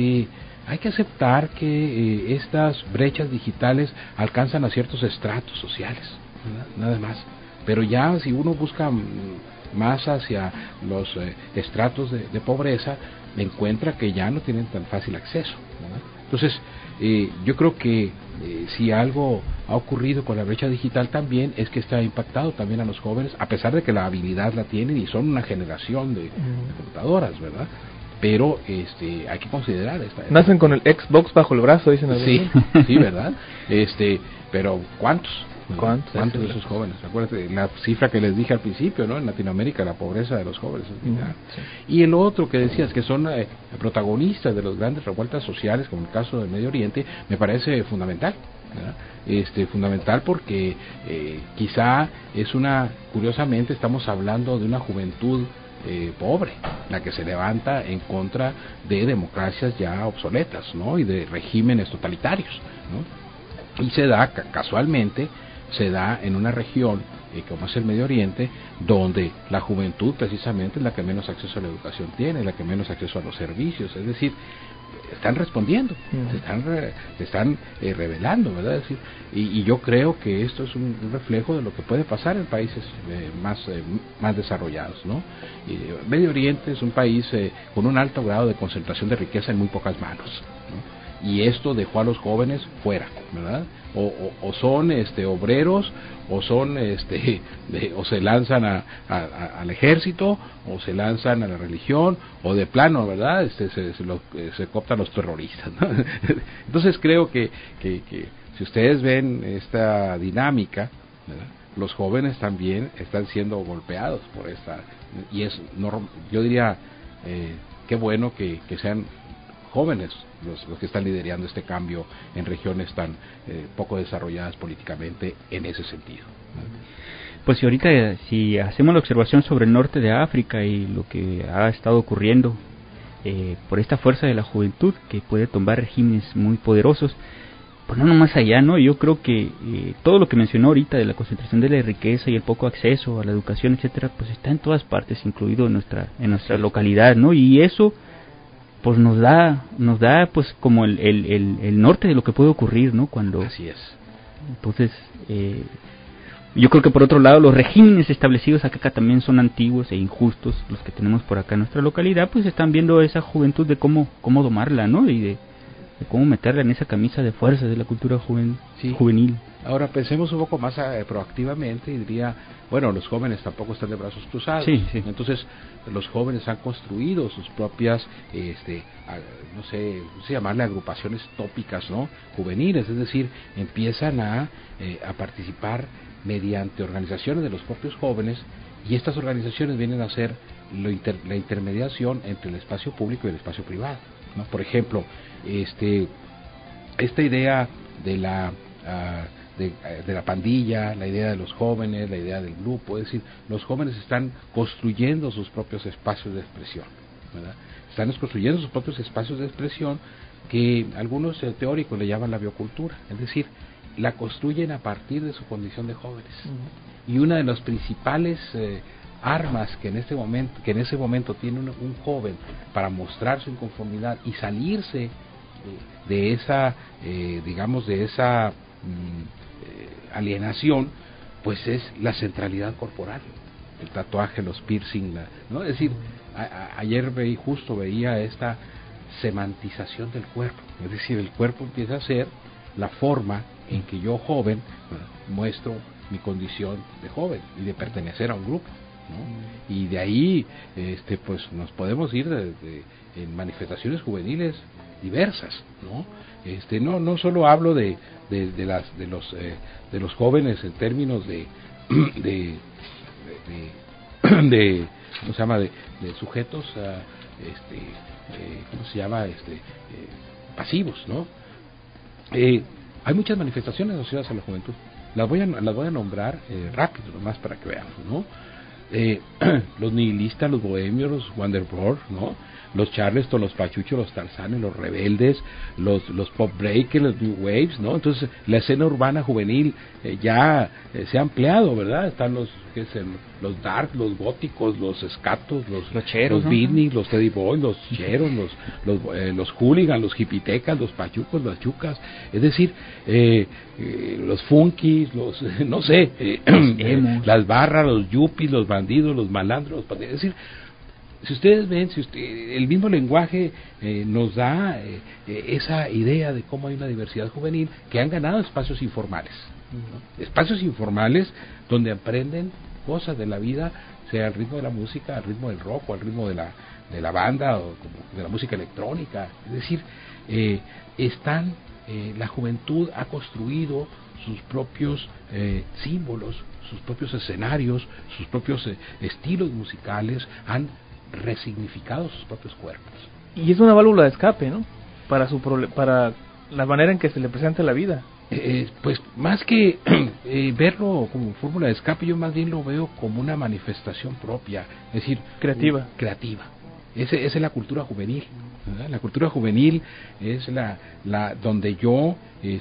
hay que aceptar que estas brechas digitales alcanzan a ciertos estratos sociales, ¿verdad?, nada más. Pero ya si uno busca más hacia los estratos de pobreza, encuentra que ya no tienen tan fácil acceso, ¿verdad? Entonces, yo creo que si algo ha ocurrido con la brecha digital también es que está impactado también a los jóvenes, a pesar de que la habilidad la tienen y son una generación de computadoras, ¿verdad? Pero hay que considerar nacen con el Xbox bajo el brazo, dicen algunos. Sí, ¿verdad? Pero ¿cuántos de esos jóvenes? Acuérdate la cifra que les dije al principio, ¿no? En Latinoamérica la pobreza de los jóvenes es vital. Y el otro que decías, que son protagonistas de las grandes revueltas sociales, como el caso del Medio Oriente, me parece fundamental, ¿verdad? Fundamental porque quizá curiosamente estamos hablando de una juventud pobre, la que se levanta en contra de democracias ya obsoletas, ¿no?, y de regímenes totalitarios, ¿no? Y se da casualmente se da en una región como es el Medio Oriente, donde la juventud precisamente es la que menos acceso a la educación tiene, la que menos acceso a los servicios, es decir, están respondiendo, se están revelando, ¿verdad? Es decir, y yo creo que esto es un reflejo de lo que puede pasar en países más desarrollados, ¿no? Medio Oriente es un país con un alto grado de concentración de riqueza en muy pocas manos, ¿no? Y esto dejó a los jóvenes fuera, ¿verdad? O son obreros, o son o se lanzan al ejército, o se lanzan a la religión, o de plano, ¿verdad? Se cooptan los terroristas, ¿no? Entonces creo que si ustedes ven esta dinámica, ¿verdad?, los jóvenes también están siendo golpeados por esta, y yo diría qué bueno que sean jóvenes los que están liderando este cambio en regiones tan poco desarrolladas políticamente en ese sentido. Pues si ahorita, si hacemos la observación sobre el norte de África y lo que ha estado ocurriendo por esta fuerza de la juventud que puede tomar regímenes muy poderosos, pues no más allá, ¿no? Yo creo que todo lo que mencionó ahorita de la concentración de la riqueza y el poco acceso a la educación, etcétera, pues está en todas partes, incluido en nuestra localidad, ¿no? Y eso pues nos da pues como el norte de lo que puede ocurrir, ¿no? Cuando así es. Entonces yo creo que por otro lado los regímenes establecidos acá también son antiguos e injustos, los que tenemos por acá en nuestra localidad, pues están viendo esa juventud de cómo domarla, ¿no? Y de cómo meterla en esa camisa de fuerza de la cultura juvenil. Ahora pensemos un poco más proactivamente y diría, bueno, los jóvenes tampoco están de brazos cruzados. Sí. Entonces, los jóvenes han construido sus propias, no sé llamarle agrupaciones tópicas, ¿no?, juveniles, es decir, empiezan a participar mediante organizaciones de los propios jóvenes, y estas organizaciones vienen a ser la intermediación entre el espacio público y el espacio privado, ¿no? Por ejemplo, esta idea de la pandilla, la idea de los jóvenes, la idea del grupo, es decir, los jóvenes están construyendo sus propios espacios de expresión, ¿verdad? Están construyendo sus propios espacios de expresión que algunos teóricos le llaman la biocultura, es decir, la construyen a partir de su condición de jóvenes. Y una de las principales armas que en ese momento tiene un joven para mostrar su inconformidad y salirse de esa alienación, pues es la centralidad corporal, el tatuaje, los piercing, ¿no? Es decir, ayer veía esta semantización del cuerpo, es decir, el cuerpo empieza a ser la forma en que yo joven muestro mi condición de joven y de pertenecer a un grupo, ¿no? Y de ahí pues nos podemos ir en manifestaciones juveniles diversas, ¿no? No solo hablo de los jóvenes en términos de ¿cómo se llama? De sujetos ¿cómo se llama? Pasivos, ¿no? Hay muchas manifestaciones asociadas a la juventud. Las voy a nombrar rápido, nomás para que veamos, ¿no? Los nihilistas, los bohemios, los Wanderbros, ¿no? Los Charleston, los Pachuchos, los Tarzanes, los Rebeldes, los Pop Breakers, los New Waves, ¿no? Entonces la escena urbana juvenil ya se ha ampliado, ¿verdad? Están los dark, los góticos, los escatos, los cheros, los beatniks, ¿no? Los teddy boys, los cheros, los hooligans, los hipitecas, los pachucos, las chucas, es decir, los funkis, no sé, las barras, los yuppies, los bandidos, los malandros, es decir, si ustedes ven, el mismo lenguaje nos da esa idea de cómo hay una diversidad juvenil que han ganado espacios informales, ¿no? Espacios informales donde aprenden cosas de la vida, sea al ritmo de la música, al ritmo del rock o al ritmo de la banda o de la música electrónica, es decir, la juventud ha construido sus propios símbolos, sus propios escenarios, sus propios estilos musicales, han resignificado sus propios cuerpos. Y es una válvula de escape, ¿no? Para la manera en que se le presenta la vida. Pues más que verlo como fórmula de escape, yo más bien lo veo como una manifestación propia, es decir, creativa. esa es la cultura juvenil, ¿verdad? La cultura juvenil es la donde yo,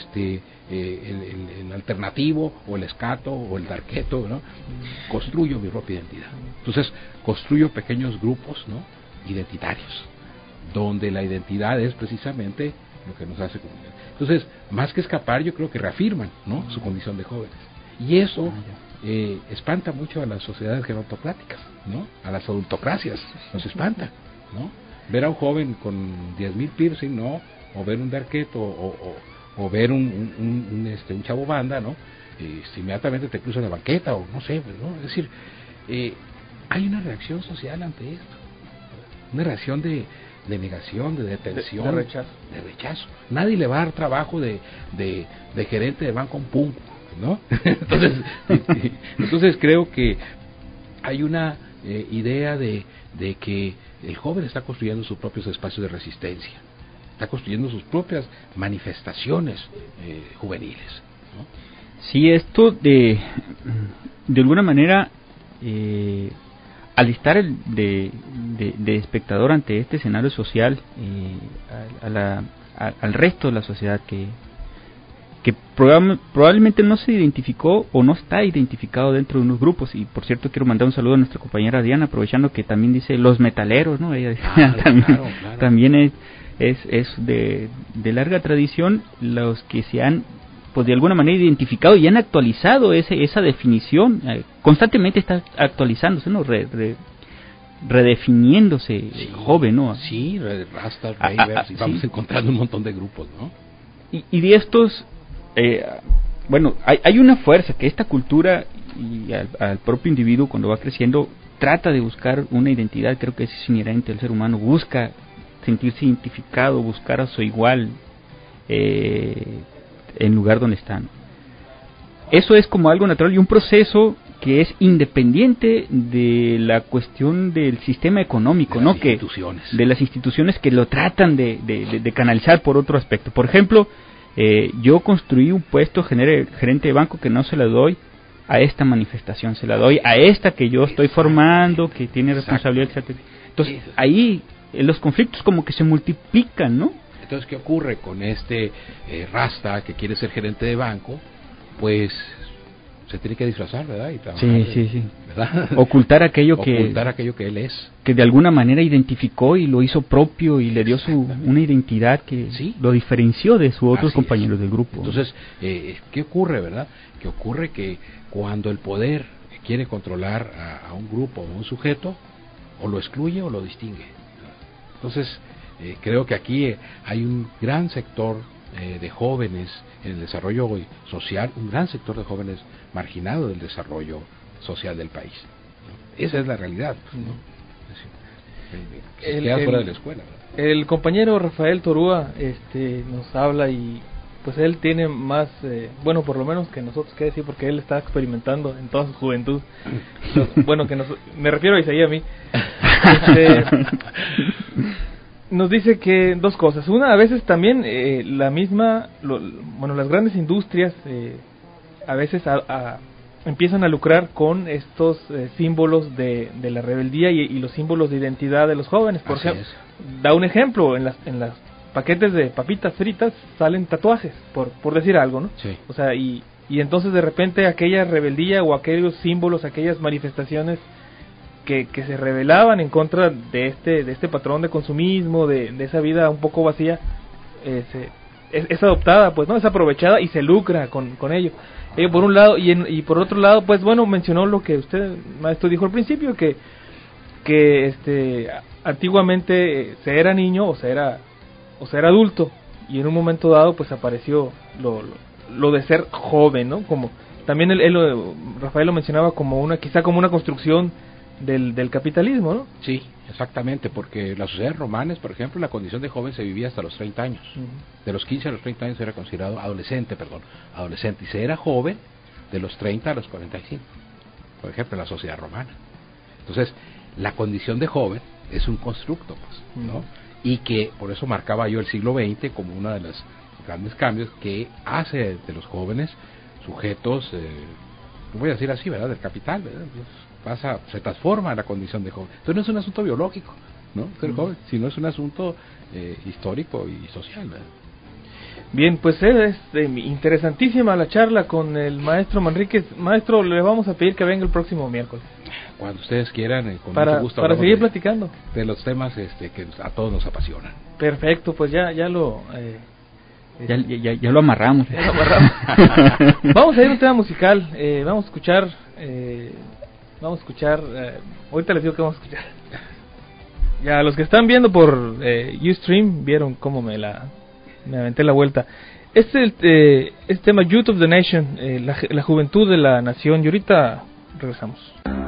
el alternativo, o el escato, o el darketo, ¿no? Construyo mi propia identidad. Entonces, construyo pequeños grupos, ¿no? Identitarios, donde la identidad es precisamente lo que nos hace comunidad. Entonces, más que escapar, yo creo que reafirman, ¿no? Su condición de jóvenes. Y eso espanta mucho a las sociedades gerontocráticas, ¿no? A las adultocracias, nos espanta, ¿no? Ver a un joven con 10,000 piercing, ¿no? O ver un darketo, o ver un chavo banda, ¿no? Inmediatamente te cruza la banqueta, o no sé, ¿no? Es decir, hay una reacción social ante esto, una reacción de negación, de detención, de rechazo. Nadie le va a dar trabajo de gerente de banco a un punk, ¿no? Entonces creo que hay una idea de que el joven está construyendo sus propios espacios de resistencia, está construyendo sus propias manifestaciones juveniles, ¿no? Sí, esto de alguna manera, al estar de espectador ante este escenario social, al resto de la sociedad que probablemente no se identificó o no está identificado dentro de unos grupos. Y por cierto, quiero mandar un saludo a nuestra compañera Diana, aprovechando que también dice los metaleros, ¿no? Ella claro. También es de larga tradición los que se han, pues de alguna manera, identificado y han actualizado esa definición. Constantemente está actualizándose, ¿no? Redefiniéndose, sí, joven, ¿no? Sí, Rastas, Ravers, y vamos encontrando un montón de grupos, ¿no? Y de estos, bueno, hay una fuerza que esta cultura y al propio individuo, cuando va creciendo, trata de buscar una identidad. Creo que es inherente al ser humano, busca sentirse identificado, buscar a su igual en lugar donde están. Eso es como algo natural y un proceso que es independiente de la cuestión del sistema económico, ¿no? Que de las instituciones que lo tratan de canalizar por otro aspecto. Por ejemplo, yo construí un puesto gerente de banco que no se la doy a esta manifestación, se la doy a esta que yo estoy formando, que tiene responsabilidad, etc. Entonces, ahí los conflictos como que se multiplican, ¿no? Entonces, ¿qué ocurre con este Rasta que quiere ser gerente de banco? Pues se tiene que disfrazar, ¿verdad? Y trabajar, sí. ¿Verdad? Ocultar aquello que él es. Que de alguna manera identificó y lo hizo propio y le dio una identidad que lo diferenció de sus otros compañeros del grupo. Entonces, ¿qué ocurre, verdad? Que ocurre que cuando el poder quiere controlar a un grupo o a un sujeto, o lo excluye o lo distingue. Entonces, creo que aquí hay un gran sector de jóvenes en el desarrollo social, un gran sector de jóvenes marginado del desarrollo social del país, ¿no? Esa es la realidad, ¿no? Queda fuera de la escuela, ¿verdad? El compañero Rafael Torúa nos habla y pues él tiene más, bueno, por lo menos que nosotros, que decir, porque él está experimentando en toda su juventud. Bueno, me refiero a Isaías, a mí. Nos dice que dos cosas. Una, a veces también las grandes industrias a veces empiezan a lucrar con estos símbolos de la rebeldía y los símbolos de identidad de los jóvenes. Por ejemplo, da un ejemplo, en las paquetes de papitas fritas salen tatuajes, por decir algo, ¿no? Sí. O sea, y entonces de repente aquella rebeldía o aquellos símbolos, aquellas manifestaciones que se rebelaban en contra de este patrón de consumismo, de esa vida un poco vacía, es adoptada, pues, ¿no? Es aprovechada y se lucra con ello. Por un lado, y por otro lado, pues bueno, mencionó lo que usted, maestro, dijo al principio, que antiguamente se era niño o se era adulto, y en un momento dado pues apareció lo de ser joven, ¿no? Como también Rafael lo mencionaba como quizá como una construcción del capitalismo, ¿no? Sí, exactamente, porque las sociedades romanas, por ejemplo, la condición de joven se vivía hasta los 30 años. De los 15 a los 30 años era considerado adolescente, y se era joven de los 30 a los 45, por ejemplo, en la sociedad romana. Entonces, la condición de joven es un constructo, pues, ¿no? Y que por eso marcaba yo el siglo XX como uno de los grandes cambios que hace de los jóvenes sujetos, voy a decir así, ¿verdad?, del capital, ¿verdad? Entonces, se transforma la condición de joven. Entonces no es un asunto biológico, ¿no? Ser joven, si no es un asunto histórico y social, ¿verdad? Bien, pues es interesantísima la charla con el maestro Manríquez. Maestro, le vamos a pedir que venga el próximo miércoles. Cuando ustedes quieran, con mucho gusto. Para seguir platicando. De los temas que a todos nos apasionan. Perfecto, pues ya lo... Ya lo amarramos. Ya lo amarramos. Vamos a ir a un tema musical. Vamos a escuchar... ahorita les digo que vamos a escuchar. Ya, los que están viendo por Ustream vieron cómo me aventé la vuelta. Este tema Youth of the Nation, la juventud de la nación. Y ahorita regresamos.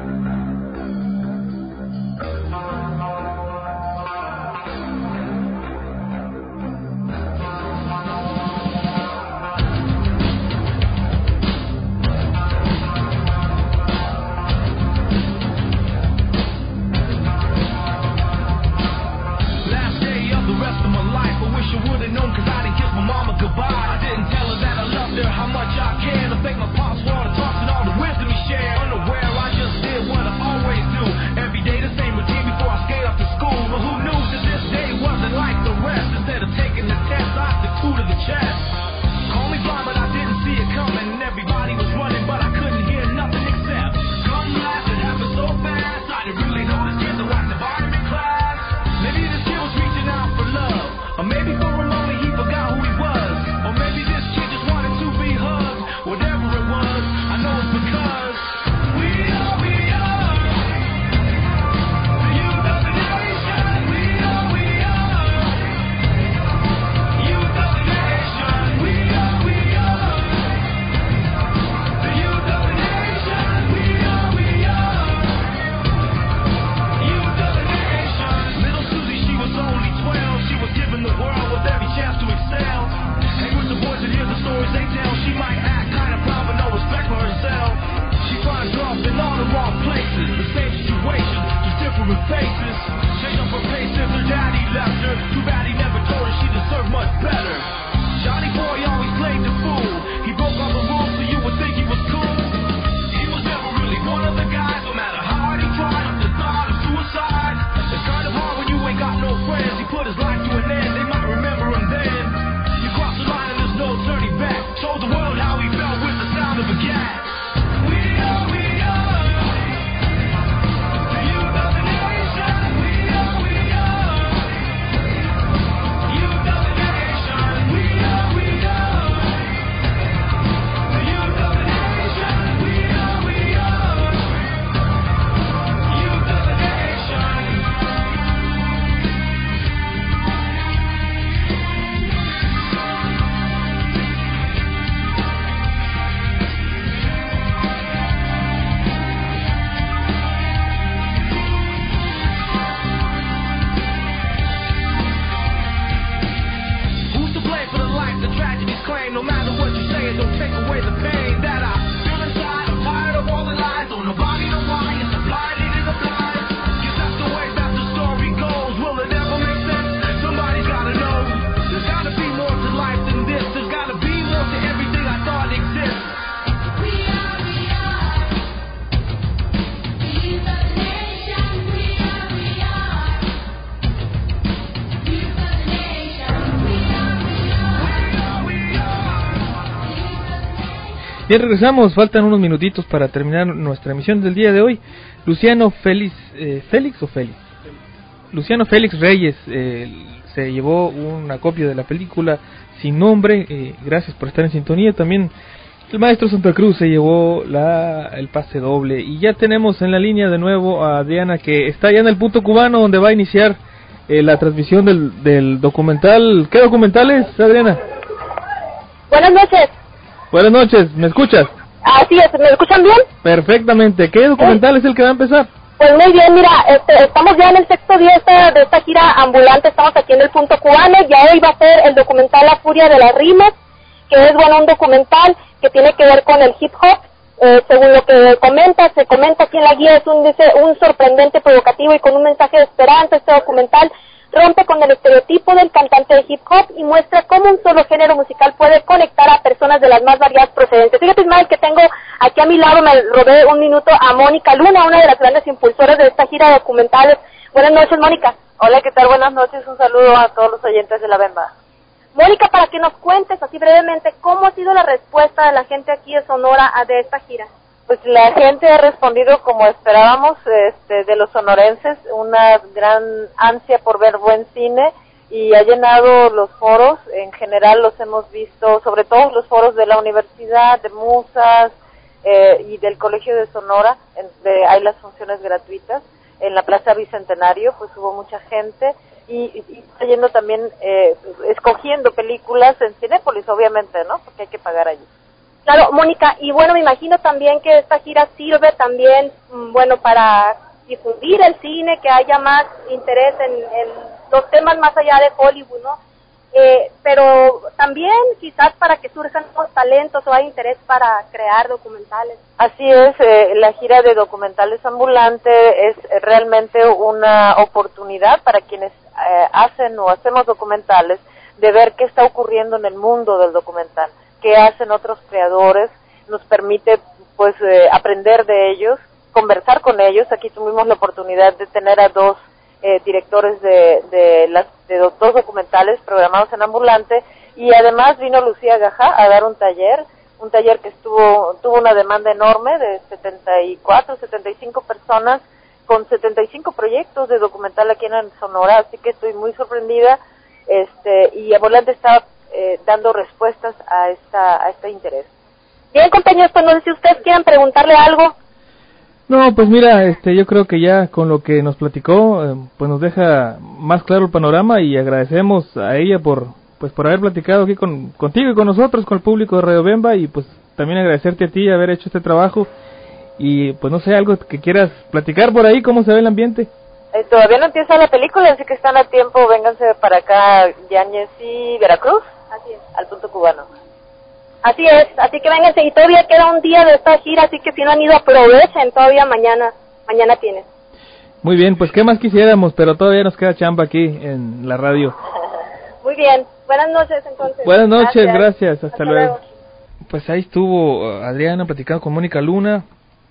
Bien, regresamos, faltan unos minutitos para terminar nuestra emisión del día de hoy. Luciano Félix Reyes se llevó una copia de la película Sin Nombre. Gracias por estar en sintonía. También el maestro Santa Cruz se llevó el pase doble. Y ya tenemos en la línea de nuevo a Adriana, que está ya en el punto cubano donde va a iniciar la transmisión del documental. ¿Qué documental es, Adriana? Buenas noches. Buenas noches, ¿me escuchas? Así es, ¿me escuchan bien? Perfectamente. ¿Qué documental es el que va a empezar? Pues muy bien, mira, estamos ya en el sexto día de esta gira ambulante, estamos aquí en el punto cubano, ya hoy va a ser el documental La Furia de las Rimas, que es, bueno, un documental que tiene que ver con el hip hop. Según lo que se comenta aquí en la guía, es un sorprendente, provocativo y con un mensaje de esperanza. Este documental rompe con el estereotipo del cantante de hip hop y muestra cómo un solo género musical puede conectar a personas de las más variadas procedencias. Fíjate, Ismael, que tengo aquí a mi lado, me robé un minuto, a Mónica Luna, una de las grandes impulsoras de esta gira de documentales. Buenas noches, Mónica. Hola, ¿qué tal? Buenas noches, un saludo a todos los oyentes de La Bemba. Mónica, para que nos cuentes así brevemente, ¿cómo ha sido la respuesta de la gente aquí de Sonora de esta gira? Pues la gente ha respondido como esperábamos, de los sonorenses, una gran ansia por ver buen cine, y ha llenado los foros. En general los hemos visto, sobre todo los foros de la Universidad, de Musas y del Colegio de Sonora, hay las funciones gratuitas. En la Plaza Bicentenario pues hubo mucha gente, y está yendo también, escogiendo películas en Cinépolis, obviamente, ¿no? Porque hay que pagar allí. Claro, Mónica, y bueno, me imagino también que esta gira sirve también, bueno, para difundir el cine, que haya más interés en los temas más allá de Hollywood, ¿no? Pero también quizás para que surjan nuevos talentos o hay interés para crear documentales. Así es, la gira de documentales ambulante es realmente una oportunidad para quienes hacen o hacemos documentales de ver qué está ocurriendo en el mundo del documental, qué hacen otros creadores, nos permite pues aprender de ellos, conversar con ellos. Aquí tuvimos la oportunidad de tener a dos directores de dos documentales programados en ambulante, y además vino Lucía Gajá a dar un taller que tuvo una demanda enorme de 75 personas con 75 proyectos de documental aquí en Sonora, así que estoy muy sorprendida, y Ambulante está dando respuestas a este interés. Bien, compañeros, pues no sé si ustedes quieren preguntarle algo. No, pues mira, yo creo que ya con lo que nos platicó, pues nos deja más claro el panorama, y agradecemos a ella por haber platicado aquí contigo y con nosotros, con el público de Radio Bemba, y pues también agradecerte a ti haber hecho este trabajo, y pues no sé, algo que quieras platicar por ahí, cómo se ve el ambiente. Todavía no empieza la película, así que están a tiempo, vénganse para acá, Yáñez y Veracruz, así es, al Punto Cubano. Así es, así que vénganse, y todavía queda un día de esta gira, así que si no han ido, aprovechen, todavía mañana tienen. Muy bien, pues qué más quisiéramos, pero todavía nos queda chamba aquí en la radio. Muy bien, buenas noches entonces. Buenas noches, gracias, hasta luego. Pues ahí estuvo Adriana platicando con Mónica Luna,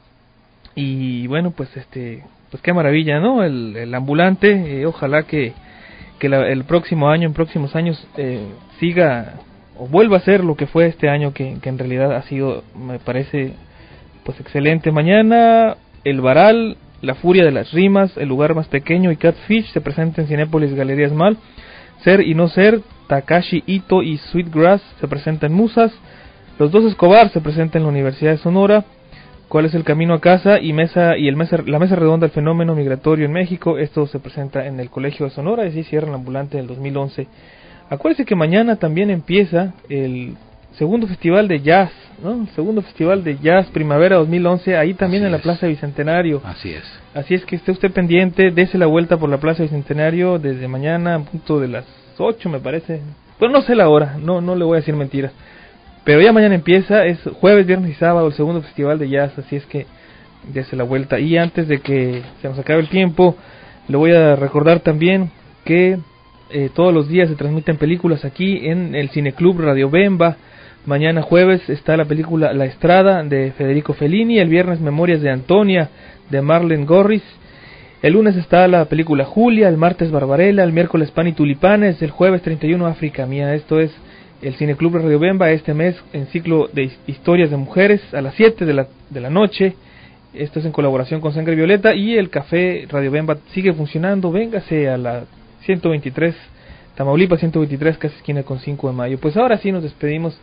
y bueno, pues pues qué maravilla, ¿no? El ambulante, ojalá que el próximo año, en próximos años, siga o vuelva a ser lo que fue este año, que en realidad ha sido, me parece, pues excelente. Mañana El Varal, La Furia de las Rimas, El Lugar Más Pequeño y Catfish se presentan en Cinépolis Galerías Mal. Ser y No Ser, Takashi Ito y Sweetgrass se presentan en Musas. Los Dos Escobar se presentan en la Universidad de Sonora. ¿Cuál es el camino a casa? La Mesa Redonda del Fenómeno Migratorio en México. Esto se presenta en el Colegio de Sonora, y así cierra el ambulante del 2011. Acuérdense que mañana también empieza el segundo festival de jazz, ¿no? El segundo festival de jazz Primavera 2011, ahí también en la Plaza Bicentenario. Así es. Así es que esté usted pendiente, dése la vuelta por la Plaza Bicentenario desde mañana a punto de las 8, me parece. Pues no sé la hora, no le voy a decir mentiras. Pero ya mañana empieza, es jueves, viernes y sábado, el segundo festival de jazz, así es que dése la vuelta. Y antes de que se nos acabe el tiempo, le voy a recordar también que todos los días se transmiten películas aquí en el Cineclub Radio Bemba. Mañana jueves está la película La Estrada de Federico Fellini, el viernes Memorias de Antonia de Marlene Gorris, el lunes está la película Julia, el martes Barbarella, el miércoles Pan y Tulipanes, el jueves 31 África Mía. Esto es el Cineclub Radio Bemba este mes en ciclo de historias de mujeres a las 7 de la noche. Esto es en colaboración con Sangre Violeta, y el Café Radio Bemba sigue funcionando. Véngase a la 123 Tamaulipas 123, casi esquina con 5 de mayo. Pues ahora sí nos despedimos.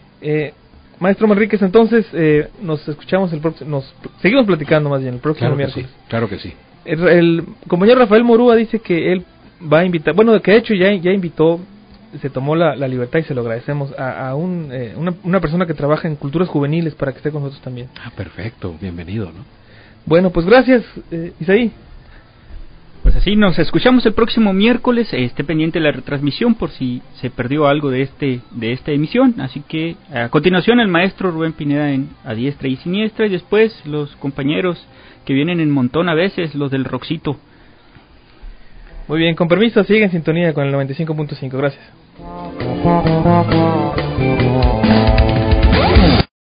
Maestro Manríquez, entonces nos escuchamos nos seguimos platicando más bien el próximo miércoles. Sí, claro que sí. El compañero Rafael Morúa dice que él va a invitar, bueno, que de hecho ya invitó, se tomó la libertad, y se lo agradecemos, a una persona que trabaja en culturas juveniles para que esté con nosotros también. Perfecto, bienvenido, ¿no? Bueno, pues gracias, Isaí. Pues así, nos escuchamos el próximo miércoles. Esté pendiente de la retransmisión por si se perdió algo de esta emisión. Así que a continuación el maestro Rubén Pineda en A Diestra y Siniestra, y después los compañeros que vienen en montón a veces, los del Roxito. Muy bien, con permiso, sigue en sintonía con el 95.5. Gracias.